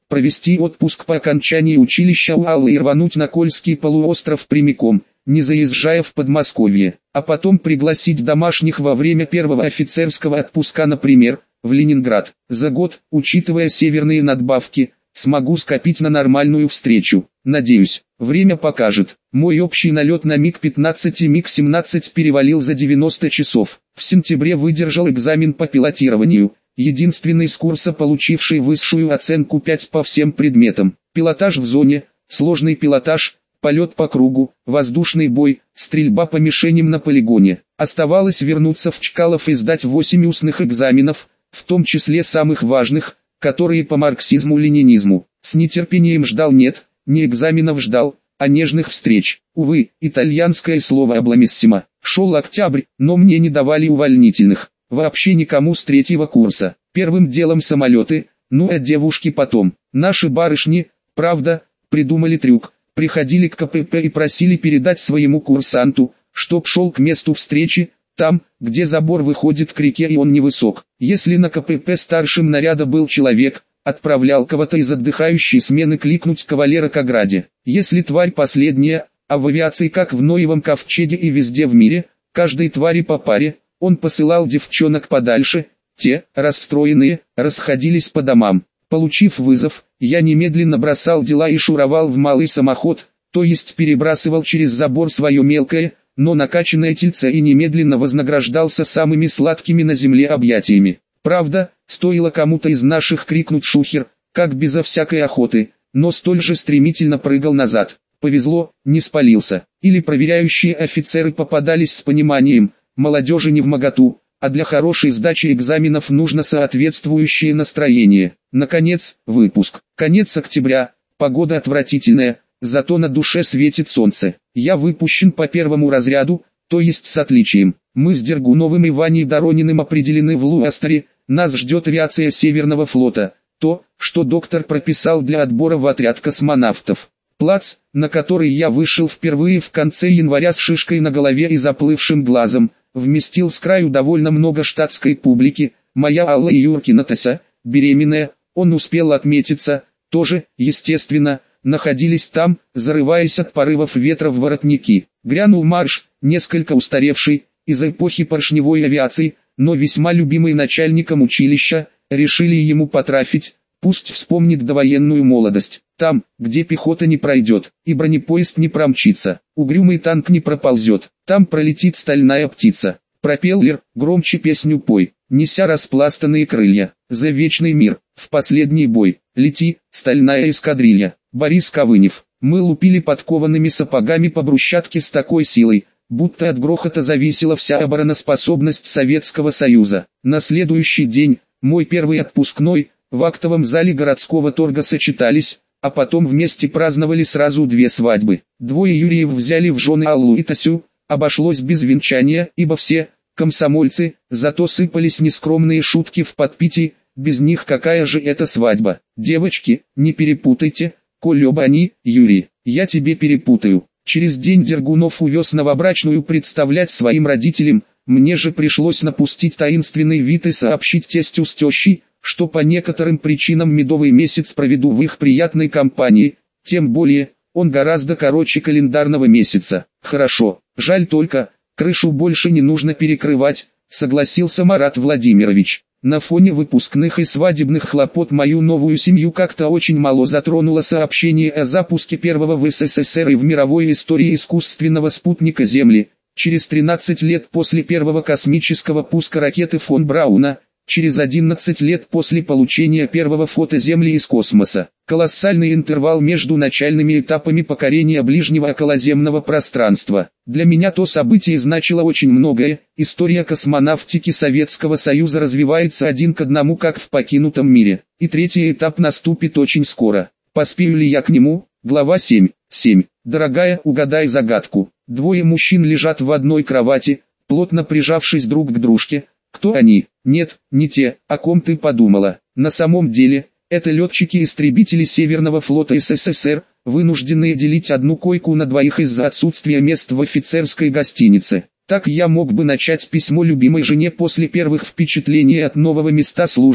провести отпуск по окончании училища у Аллы и рвануть на Кольский полуостров прямиком, не заезжая в Подмосковье, а потом пригласить домашних во время первого офицерского отпуска, например, в Ленинград. За год, учитывая северные надбавки, смогу скопить на нормальную встречу. Надеюсь, время покажет. Мой общий налет на миг пятнадцать и миг семнадцать перевалил за девяносто часов. В сентябре выдержал экзамен по пилотированию, единственный с курса получивший высшую оценку пять по всем предметам. Пилотаж в зоне, сложный пилотаж, полет по кругу, воздушный бой, стрельба по мишеням на полигоне. Оставалось вернуться в Чкалов и сдать восемь устных экзаменов, в том числе самых важных, которые по марксизму-ленинизму. С нетерпением ждал нет, не экзаменов ждал, а нежных встреч. Увы, итальянское слово «обломиссимо». Шел октябрь, но мне не давали увольнительных. Вообще никому с третьего курса. Первым делом самолеты, ну а девушки потом. Наши барышни, правда, придумали трюк. Приходили к ка пэ пэ и просили передать своему курсанту, чтоб шел к месту встречи, там, где забор выходит к реке и он невысок. Если на ка пэ пэ старшим наряда был человек, отправлял кого-то из отдыхающей смены кликнуть кавалера к ограде. Если тварь последняя, а в авиации как в Ноевом ковчеге и везде в мире, каждой твари по паре, он посылал девчонок подальше, те, расстроенные, расходились по домам. Получив вызов, я немедленно бросал дела и шуровал в малый самоход, то есть перебрасывал через забор свое мелкое, но накачанное тельце и немедленно вознаграждался самыми сладкими на земле объятиями. Правда, стоило кому-то из наших крикнуть «шухер», как безо всякой охоты, но столь же стремительно прыгал назад. Повезло, не спалился. Или проверяющие офицеры попадались с пониманием, молодежи невмоготу, а для хорошей сдачи экзаменов нужно соответствующее настроение. Наконец, выпуск. Конец октября, погода отвратительная, зато на душе светит солнце. Я выпущен по первому разряду, то есть с отличием. Мы с Дергуновым и Ваней Дорониным определены в Луастере, нас ждет авиация Северного флота, то, что доктор прописал для отбора в отряд космонавтов. Плац, на который я вышел впервые в конце января с шишкой на голове и заплывшим глазом, вместил с краю довольно много штатской публики. Моя Алла и Юркина Тася, беременная, он успел отметиться, тоже, естественно, находились там, зарываясь от порывов ветра в воротники. Грянул марш, несколько устаревший, из эпохи поршневой авиации, но весьма любимый начальником училища, решили ему потрафить, пусть вспомнит довоенную молодость. Там, где пехота не пройдет, и бронепоезд не промчится, угрюмый танк не проползет, там пролетит стальная птица. Пропеллер, громче песню пой, неся распластанные крылья, за вечный мир, в последний бой, лети, стальная эскадрилья. Борис Ковынев. Мы лупили подкованными сапогами по брусчатке с такой силой, будто от грохота зависела вся обороноспособность Советского Союза. На следующий день, мой первый отпускной, в актовом зале городского торга сочетались, а потом вместе праздновали сразу две свадьбы. Двое Юрьев взяли в жены Аллу и Тасю, обошлось без венчания, ибо все, комсомольцы, зато сыпались нескромные шутки в подпитии, без них какая же это свадьба. Девочки, не перепутайте, коль оба они, Юрий, я тебе перепутаю. Через день Дергунов увез новобрачную представлять своим родителям, мне же пришлось напустить таинственный вид и сообщить тестю с тещей, что по некоторым причинам медовый месяц проведу в их приятной компании, тем более, он гораздо короче календарного месяца. Хорошо, жаль только, крышу больше не нужно перекрывать, согласился Марат Владимирович. На фоне выпускных и свадебных хлопот мою новую семью как-то очень мало затронуло сообщение о запуске первого в эс эс эс эр и в мировой истории искусственного спутника Земли, через тринадцать лет после первого космического пуска ракеты фон Брауна, через одиннадцать лет после получения первого фото Земли из космоса. Колоссальный интервал между начальными этапами покорения ближнего околоземного пространства. Для меня то событие значило очень многое. История космонавтики Советского Союза развивается один к одному, как в покинутом мире. И третий этап наступит очень скоро. Поспею ли я к нему? Глава семь. семь. Дорогая, угадай загадку. Двое мужчин лежат в одной кровати, плотно прижавшись друг к дружке. Кто они? Нет, не те, о ком ты подумала. На самом деле, это летчики-истребители Северного флота эс эс эс эр, вынужденные делить одну койку на двоих из-за отсутствия мест в офицерской гостинице. Так я мог бы начать письмо любимой жене после первых впечатлений от нового места службы,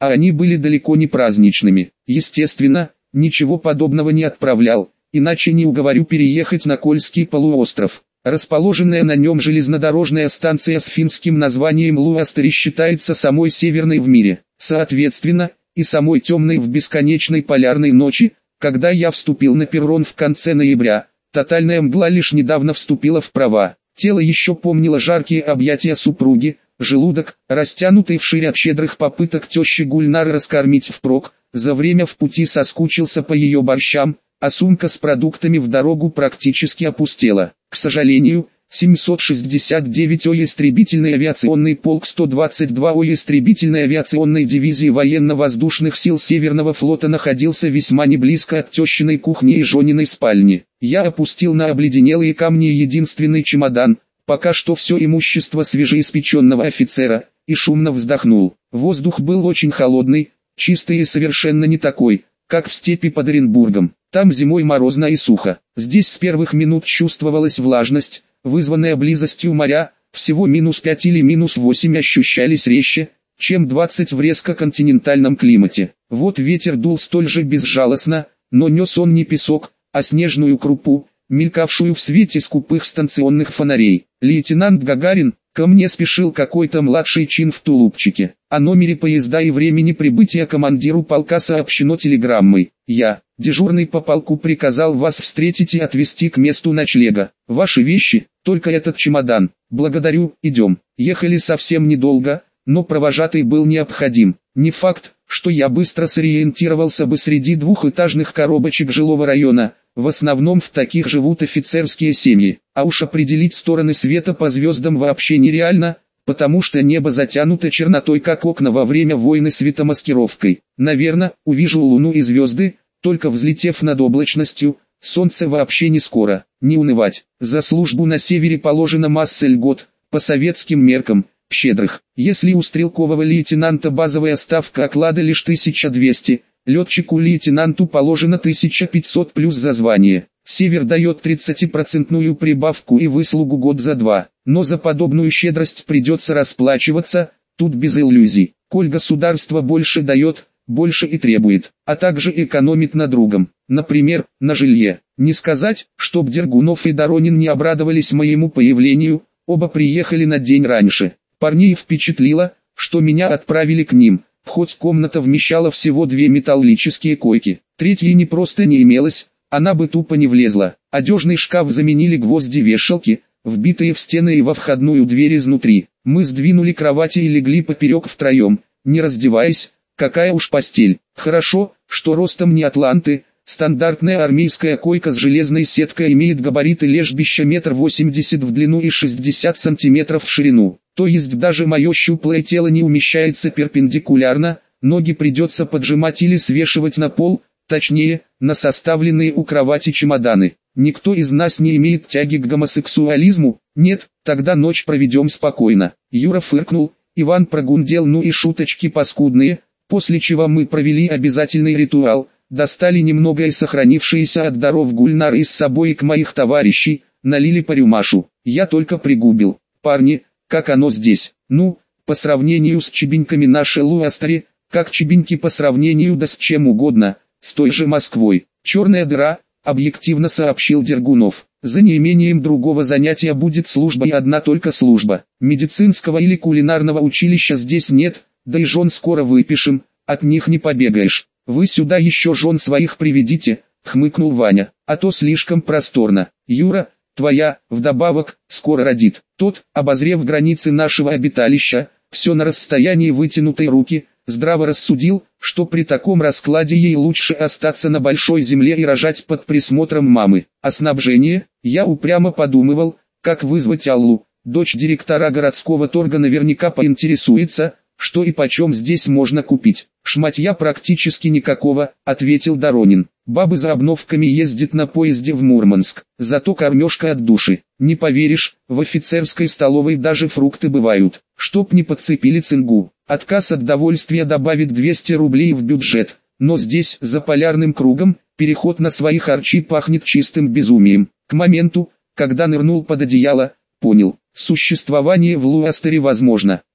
а они были далеко не праздничными. Естественно, ничего подобного не отправлял, иначе не уговорю переехать на Кольский полуостров. Расположенная на нем железнодорожная станция с финским названием Луастери считается самой северной в мире, соответственно, и самой темной в бесконечной полярной ночи. Когда я вступил на перрон в конце ноября, тотальная мгла лишь недавно вступила в права. Тело еще помнило жаркие объятия супруги, желудок, растянутый вширь от щедрых попыток тещи Гульнары раскормить впрок, за время в пути соскучился по ее борщам, а сумка с продуктами в дорогу практически опустела. К сожалению, семьсот шестьдесят девятый истребительный авиационный полк сто двадцать второй истребительной авиационной дивизии военно-воздушных сил Северного флота находился весьма не близко от тещиной кухни и Жониной спальни. Я опустил на обледенелые камни единственный чемодан, пока что все имущество свежеиспеченного офицера, и шумно вздохнул. Воздух был очень холодный, чистый и совершенно не такой, как в степи под Оренбургом. Там зимой морозно и сухо. Здесь с первых минут чувствовалась влажность, вызванная близостью моря, всего минус пять или минус восемь ощущались резче, чем двадцать в резко континентальном климате. Вот ветер дул столь же безжалостно, но нес он не песок, а снежную крупу, мелькавшую в свете скупых станционных фонарей. Лейтенант Гагарин, ко мне спешил какой-то младший чин в тулупчике. О номере поезда и времени прибытия командиру полка сообщено телеграммой. Я, дежурный по полку, приказал вас встретить и отвезти к месту ночлега. Ваши вещи, только этот чемодан. Благодарю, идем. Ехали совсем недолго, но провожатый был необходим. Не факт, что я быстро сориентировался бы среди двухэтажных коробочек жилого района. В основном в таких живут офицерские семьи. А уж определить стороны света по звездам вообще нереально, потому что небо затянуто чернотой, как окна во время войны светомаскировкой. Наверное, увижу луну и звезды, только взлетев над облачностью. Солнце вообще не скоро. Не унывать. За службу на севере положена масса льгот, по советским меркам, щедрых. Если у стрелкового лейтенанта базовая ставка оклада лишь тысяча двести, летчику-лейтенанту положено тысяча пятьсот плюс за звание. Север дает тридцатипроцентную прибавку и выслугу год за два. Но за подобную щедрость придется расплачиваться, тут без иллюзий. Коль государство больше дает, больше и требует, а также экономит на другом, например, на жилье. Не сказать, чтоб Дергунов и Доронин не обрадовались моему появлению, оба приехали на день раньше. Парней впечатлило, что меня отправили к ним, хоть комната вмещала всего две металлические койки. Третьей не просто не имелось, она бы тупо не влезла. Одежный шкаф заменили гвозди-вешалки, вбитые в стены и во входную дверь изнутри. Мы сдвинули кровати и легли поперек втроем, не раздеваясь. Какая уж постель. Хорошо, что ростом не атланты. Стандартная армейская койка с железной сеткой имеет габариты лежбища метр восемьдесят в длину и шестьдесят сантиметров в ширину. То есть даже мое щуплое тело не умещается перпендикулярно, ноги придется поджимать или свешивать на пол, точнее, на составленные у кровати чемоданы. Никто из нас не имеет тяги к гомосексуализму? Нет, тогда ночь проведем спокойно. Юра фыркнул, Иван прогундел, ну и шуточки паскудные, после чего мы провели обязательный ритуал, достали немного и сохранившиеся от даров Гульнары из собой и к моих товарищей, налили по рюмашу. Я только пригубил. Парни, как оно здесь? Ну, по сравнению с чебеньками нашей Луастери, как чебеньки по сравнению да с чем угодно, с той же Москвой. Черная дыра, объективно сообщил Дергунов. За неимением другого занятия будет служба и одна только служба. Медицинского или кулинарного училища здесь нет, да и жен скоро выпишем, от них не побегаешь. Вы сюда еще жен своих приведите, хмыкнул Ваня, а то слишком просторно. Юра, твоя, вдобавок, скоро родит. Тот, обозрев границы нашего обиталища, все на расстоянии вытянутой руки, здраво рассудил, что при таком раскладе ей лучше остаться на большой земле и рожать под присмотром мамы. А снабжение, я упрямо подумывал, как вызвать Аллу. Дочь директора городского торга наверняка поинтересуется, что и почем здесь можно купить. Шматья практически никакого, ответил Доронин. Бабы за обновками ездят на поезде в Мурманск, зато кормежка от души. Не поверишь, в офицерской столовой даже фрукты бывают. Чтоб не подцепили цингу. Отказ от довольствия добавит двести рублей в бюджет. Но здесь, за полярным кругом, переход на свои харчи пахнет чистым безумием. К моменту, когда нырнул под одеяло, понял, существование в Луастере возможно. Но,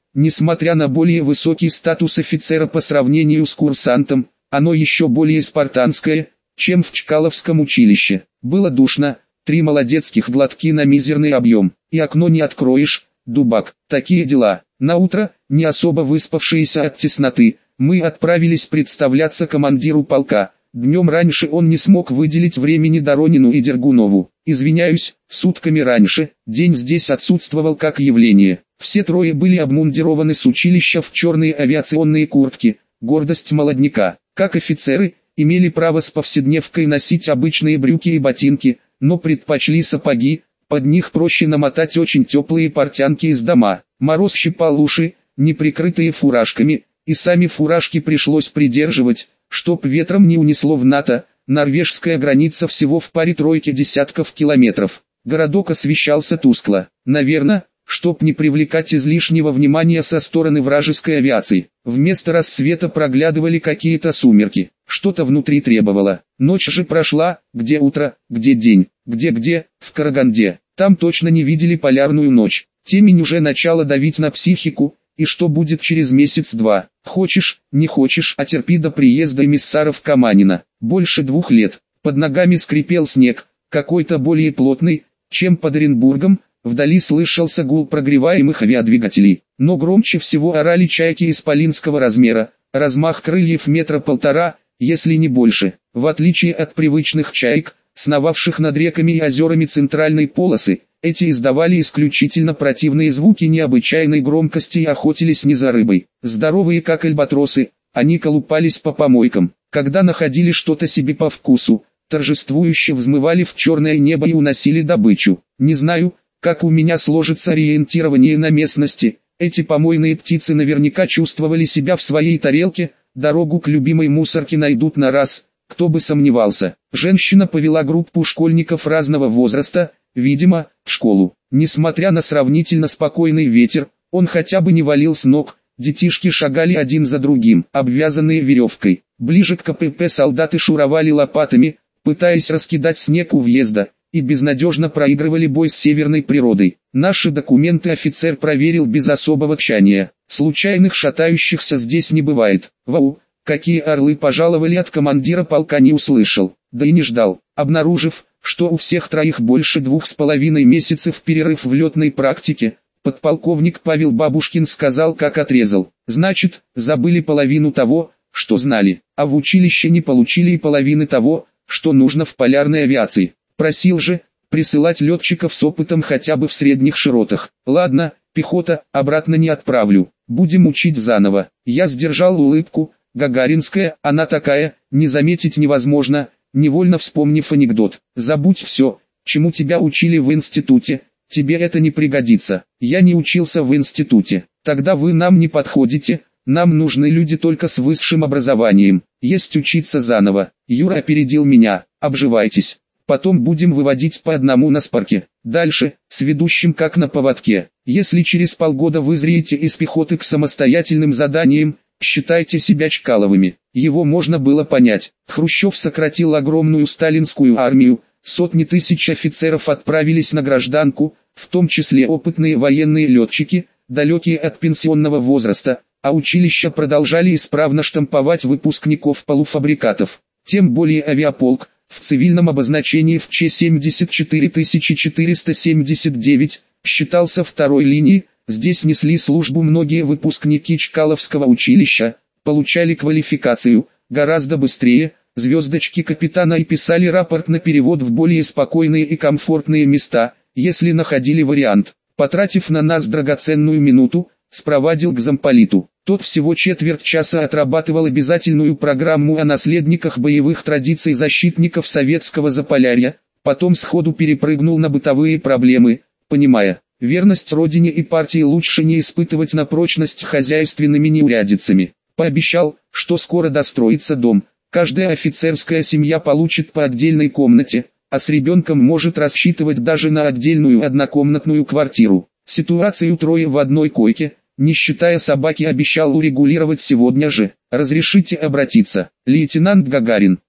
несмотря на более высокий статус офицера по сравнению с курсантом, оно еще более спартанское, чем в Чкаловском училище. Было душно, три молодецких глотки на мизерный объем, и окно не откроешь, дубак. Такие дела. Наутро, не особо выспавшиеся от тесноты, мы отправились представляться командиру полка. Днем раньше он не смог выделить времени Доронину и Дергунову. Извиняюсь, сутками раньше, день здесь отсутствовал как явление. Все трое были обмундированы с училища в черные авиационные куртки, гордость молодняка. Как офицеры, имели право с повседневкой носить обычные брюки и ботинки, но предпочли сапоги, под них проще намотать очень теплые портянки из дома. Мороз щипал уши, не прикрытые фуражками, и сами фуражки пришлось придерживать, чтоб ветром не унесло в НАТО. Норвежская граница всего в паре тройки десятков километров. Городок освещался тускло, наверное, чтоб не привлекать излишнего внимания со стороны вражеской авиации. Вместо рассвета проглядывали какие-то сумерки, что-то внутри требовало. Ночь же прошла, где утро, где день, где-где, в Караганде. Там точно не видели полярную ночь. Темень уже начала давить на психику, и что будет через месяц-два? Хочешь, не хочешь, а терпи до приезда эмиссаров Каманина. Больше двух лет. Под ногами скрипел снег, какой-то более плотный, чем под Оренбургом. Вдали слышался гул прогреваемых авиадвигателей, но громче всего орали чайки исполинского размера, размах крыльев метра полтора, если не больше. В отличие от привычных чаек, сновавших над реками и озерами центральной полосы, эти издавали исключительно противные звуки необычайной громкости и охотились не за рыбой. Здоровые как альбатросы, они колупались по помойкам, когда находили что-то себе по вкусу, торжествующе взмывали в черное небо и уносили добычу. Не знаю, как у меня сложится ориентирование на местности, эти помойные птицы наверняка чувствовали себя в своей тарелке, дорогу к любимой мусорке найдут на раз, кто бы сомневался. Женщина повела группу школьников разного возраста, видимо, в школу. Несмотря на сравнительно спокойный ветер, он хотя бы не валил с ног, детишки шагали один за другим, обвязанные веревкой. Ближе к КПП солдаты шуровали лопатами, пытаясь раскидать снег у въезда, и безнадежно проигрывали бой с северной природой. Наши документы офицер проверил без особого тщания. Случайных шатающихся здесь не бывает. Вау, какие орлы пожаловали, от командира полка не услышал, да и не ждал. Обнаружив, что у всех троих больше двух с половиной месяцев перерыв в летной практике, подполковник Павел Бабушкин сказал, как отрезал: значит, забыли половину того, что знали, а в училище не получили и половины того, что нужно в полярной авиации. Просил же присылать летчиков с опытом хотя бы в средних широтах. Ладно, пехота, обратно не отправлю, будем учить заново. Я сдержал улыбку. Гагаринская, она такая, не заметить невозможно, невольно вспомнив анекдот. Забудь все, чему тебя учили в институте, тебе это не пригодится. Я не учился в институте, тогда вы нам не подходите, нам нужны люди только с высшим образованием. Есть учиться заново. Юра опередил меня, обживайтесь. Потом будем выводить по одному на спарке. Дальше, с ведущим как на поводке. Если через полгода вызреете из пехоты к самостоятельным заданиям, считайте себя Чкаловыми. Его можно было понять. Хрущев сократил огромную сталинскую армию, сотни тысяч офицеров отправились на гражданку, в том числе опытные военные летчики, далекие от пенсионного возраста, а училища продолжали исправно штамповать выпускников полуфабрикатов. Тем более авиаполк, в цивильном обозначении в Ч семьдесят четыре тысячи четыреста семьдесят девять, считался второй линией. Здесь несли службу многие выпускники Чкаловского училища, получали квалификацию гораздо быстрее, звездочки капитана и писали рапорт на перевод в более спокойные и комфортные места, если находили вариант. Потратив на нас драгоценную минуту, спровадил к замполиту. Тот всего четверть часа отрабатывал обязательную программу о наследниках боевых традиций защитников советского Заполярья, потом сходу перепрыгнул на бытовые проблемы, понимая, верность родине и партии лучше не испытывать на прочность хозяйственными неурядицами. Пообещал, что скоро достроится дом, каждая офицерская семья получит по отдельной комнате, а с ребенком может рассчитывать даже на отдельную однокомнатную квартиру. Ситуацию трое в одной койке, не считая собаки, обещал урегулировать сегодня же. Разрешите обратиться, лейтенант Гагарин.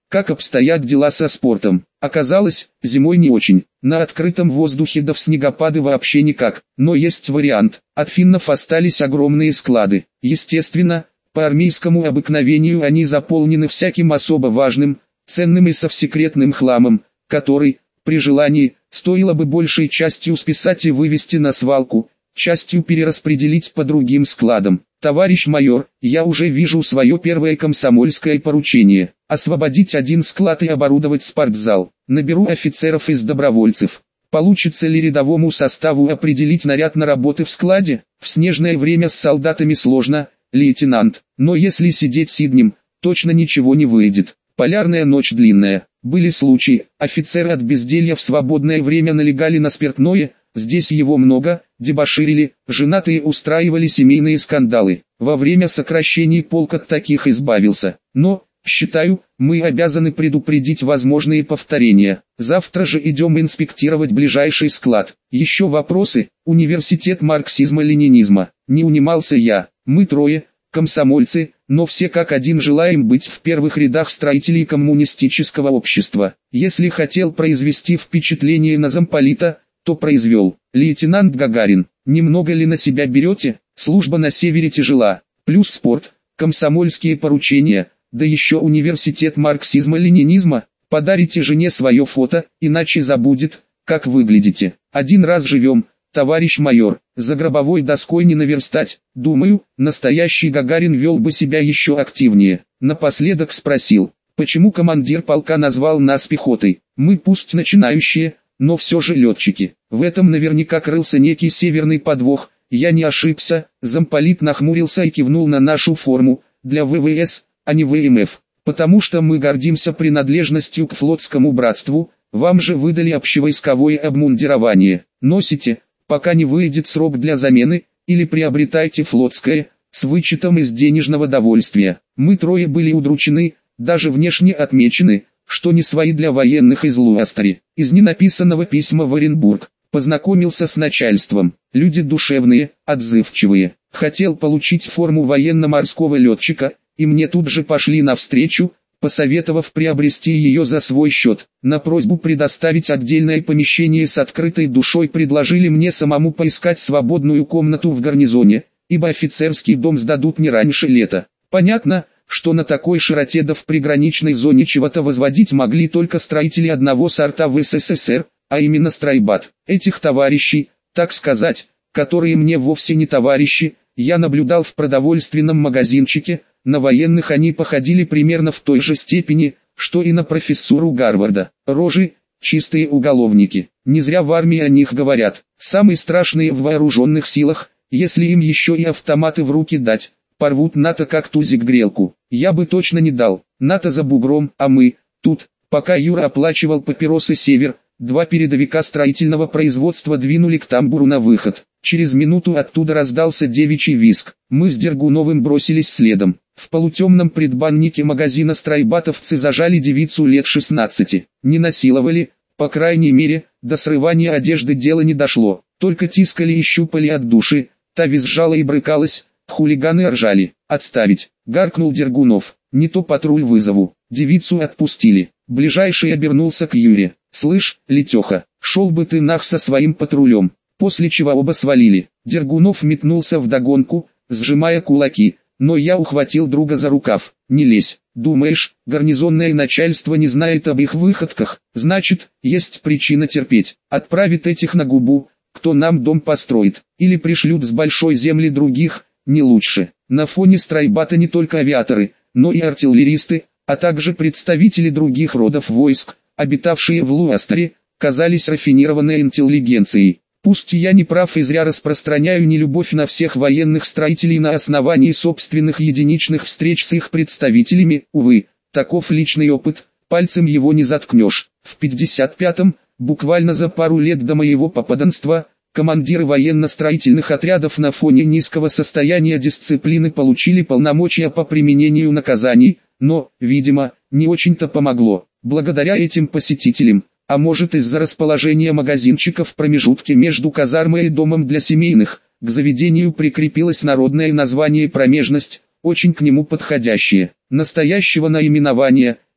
Как обстоят дела со спортом? Оказалось, зимой не очень. На открытом воздухе да в снегопады вообще никак. Но есть вариант. От финнов остались огромные склады. Естественно, по армейскому обыкновению они заполнены всяким особо важным, ценным и совсекретным хламом, который, при желании, стоило бы большей частью списать и вывести на свалку, частью перераспределить по другим складам. Товарищ майор, я уже вижу свое первое комсомольское поручение. Освободить один склад и оборудовать спортзал. Наберу офицеров из добровольцев. Получится ли рядовому составу определить наряд на работы в складе? В снежное время с солдатами сложно, лейтенант. Но если сидеть сиднем, точно ничего не выйдет. Полярная ночь длинная. Были случаи, офицеры от безделья в свободное время налегали на спиртное, здесь его много, дебоширили, женатые устраивали семейные скандалы. Во время сокращений полк от таких избавился. Но, считаю, мы обязаны предупредить возможные повторения. Завтра же идем инспектировать ближайший склад. Еще вопросы? Университет марксизма-ленинизма. Не унимался я. Мы трое, комсомольцы, но все как один желаем быть в первых рядах строителей коммунистического общества. Если хотел произвести впечатление на замполита, то произвел. Лейтенант Гагарин, немного ли на себя берете? Служба на севере тяжела. Плюс спорт, комсомольские поручения, да еще университет марксизма-ленинизма. Подарите жене свое фото, иначе забудет, как выглядите. Один раз живем, товарищ майор, за гробовой доской не наверстать. Думаю, настоящий Гагарин вел бы себя еще активнее. Напоследок спросил, почему командир полка назвал нас пехотой? Мы пусть начинающие, но все же летчики. В этом наверняка крылся некий северный подвох. Я не ошибся. Замполит нахмурился и кивнул на нашу форму, для вэ вэ эс, а не вэ эм эф. Потому что мы гордимся принадлежностью к флотскому братству, вам же выдали общевойсковое обмундирование. Носите, пока не выйдет срок для замены, или приобретайте флотское, с вычетом из денежного довольствия. Мы трое были удручены, даже внешне отмечены, что не свои для военных из Луастери. Из ненаписанного письма в Оренбург. Познакомился с начальством. Люди душевные, отзывчивые. Хотел получить форму военно-морского летчика, и мне тут же пошли навстречу, посоветовав приобрести ее за свой счет. На просьбу предоставить отдельное помещение с открытой душой предложили мне самому поискать свободную комнату в гарнизоне, ибо офицерский дом сдадут не раньше лета. Понятно, что на такой широте да в приграничной зоне чего-то возводить могли только строители одного сорта в эс эс эс эр, а именно стройбат. Этих товарищей, так сказать, которые мне вовсе не товарищи, я наблюдал в продовольственном магазинчике. На военных они походили примерно в той же степени, что и на профессуру Гарварда. Рожи, чистые уголовники. Не зря в армии о них говорят. Самые страшные в вооруженных силах, если им еще и автоматы в руки дать, порвут НАТО как тузик грелку. Я бы точно не дал. НАТО за бугром, а мы, тут, пока Юра оплачивал папиросы «Север», два передовика строительного производства двинули к тамбуру на выход. Через минуту оттуда раздался девичий визг. Мы с Дергуновым бросились следом. В полутемном предбаннике магазина стройбатовцы зажали девицу лет шестнадцати. Не насиловали, по крайней мере, до срывания одежды дело не дошло. Только тискали и щупали от души, та визжала и брыкалась, хулиганы ржали. «Отставить!» — гаркнул Дергунов. «Не то патруль вызову». Девицу отпустили. Ближайший обернулся к Юре. «Слышь, Летеха, шел бы ты нах со своим патрулем». После чего оба свалили. Дергунов метнулся вдогонку, сжимая кулаки, но я ухватил друга за рукав. «Не лезь, думаешь, гарнизонное начальство не знает об их выходках? Значит, есть причина терпеть. Отправит этих на губу, кто нам дом построит, или пришлют с большой земли других, не лучше». На фоне стройбата не только авиаторы, но и артиллеристы, а также представители других родов войск, обитавшие в Луастере, казались рафинированной интеллигенцией. Пусть я не прав и зря распространяю нелюбовь на всех военных строителей на основании собственных единичных встреч с их представителями, увы, таков личный опыт, пальцем его не заткнешь. В пятьдесят пятом, буквально за пару лет до моего попаданства, командиры военно-строительных отрядов на фоне низкого состояния дисциплины получили полномочия по применению наказаний, но, видимо, не очень-то помогло. Благодаря этим посетителям, а может из-за расположения магазинчика в промежутке между казармой и домом для семейных, к заведению прикрепилось народное название «Промежность», очень к нему подходящее. Настоящего наименования,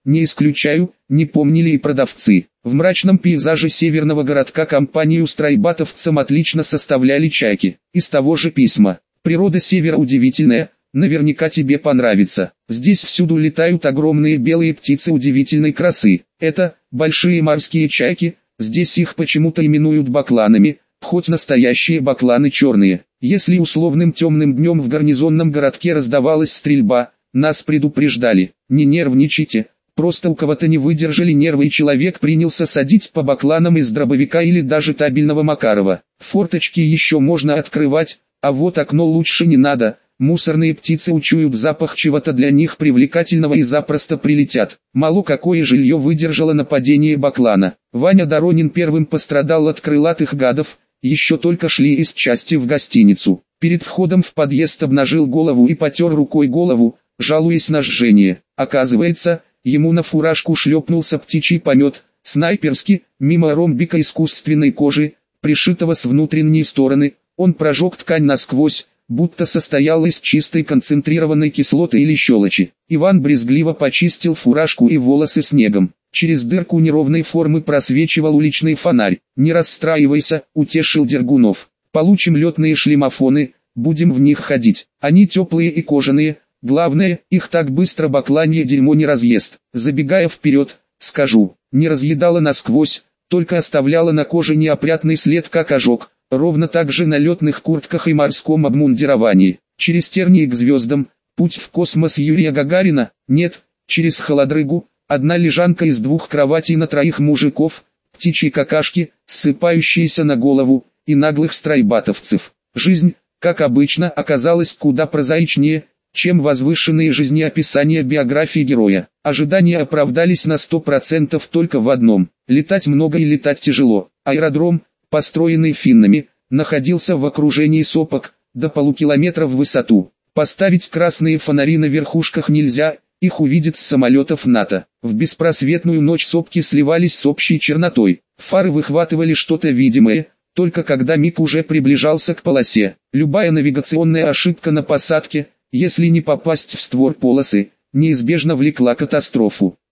не исключаю, не помнили и продавцы. В мрачном пейзаже северного городка компанию страйбатовцам отлично составляли чайки. Из того же письма. Природа севера удивительная, наверняка тебе понравится. Здесь всюду летают огромные белые птицы удивительной красы. Это большие морские чайки, здесь их почему-то именуют бакланами, хоть настоящие бакланы черные. Если условным темным днем в гарнизонном городке раздавалась стрельба, нас предупреждали: не нервничайте, просто у кого-то не выдержали нервы и человек принялся садить по бакланам из дробовика или даже табельного Макарова. Форточки еще можно открывать, а вот окно лучше не надо. Мусорные птицы учуют запах чего-то для них привлекательного и запросто прилетят. Мало какое жилье выдержало нападение баклана. Ваня Доронин первым пострадал от крылатых гадов, еще только шли из части в гостиницу. Перед входом в подъезд обнажил голову и потер рукой голову, жалуясь на жжение. Оказывается, ему на фуражку шлепнулся птичий помет, снайперски, мимо ромбика искусственной кожи, пришитого с внутренней стороны. Он прожег ткань насквозь, будто состоял из чистой концентрированной кислоты или щелочи. Иван брезгливо почистил фуражку и волосы снегом. Через дырку неровной формы просвечивал уличный фонарь. «Не расстраивайся», — утешил Дергунов. «Получим летные шлемофоны, будем в них ходить. Они теплые и кожаные, главное, их так быстро бакланье дерьмо не разъест». Забегая вперед, скажу, не разъедало насквозь, только оставляло на коже неопрятный след как ожог. Ровно так же на летных куртках и морском обмундировании. Через тернии к звездам, путь в космос Юрия Гагарина, нет, через холодрыгу, одна лежанка из двух кроватей на троих мужиков, птичьи какашки, ссыпающиеся на голову, и наглых страйбатовцев. Жизнь, как обычно, оказалась куда прозаичнее, чем возвышенные жизнеописания биографии героя. Ожидания оправдались на сто процентов только в одном: летать много и летать тяжело. Аэродром, построенный финнами, находился в окружении сопок, до полукилометра в высоту. Поставить красные фонари на верхушках нельзя, их увидят с самолетов НАТО. В беспросветную ночь сопки сливались с общей чернотой. Фары выхватывали что-то видимое, только когда миг уже приближался к полосе. Любая навигационная ошибка на посадке, если не попасть в створ полосы, неизбежно влекла катастрофу.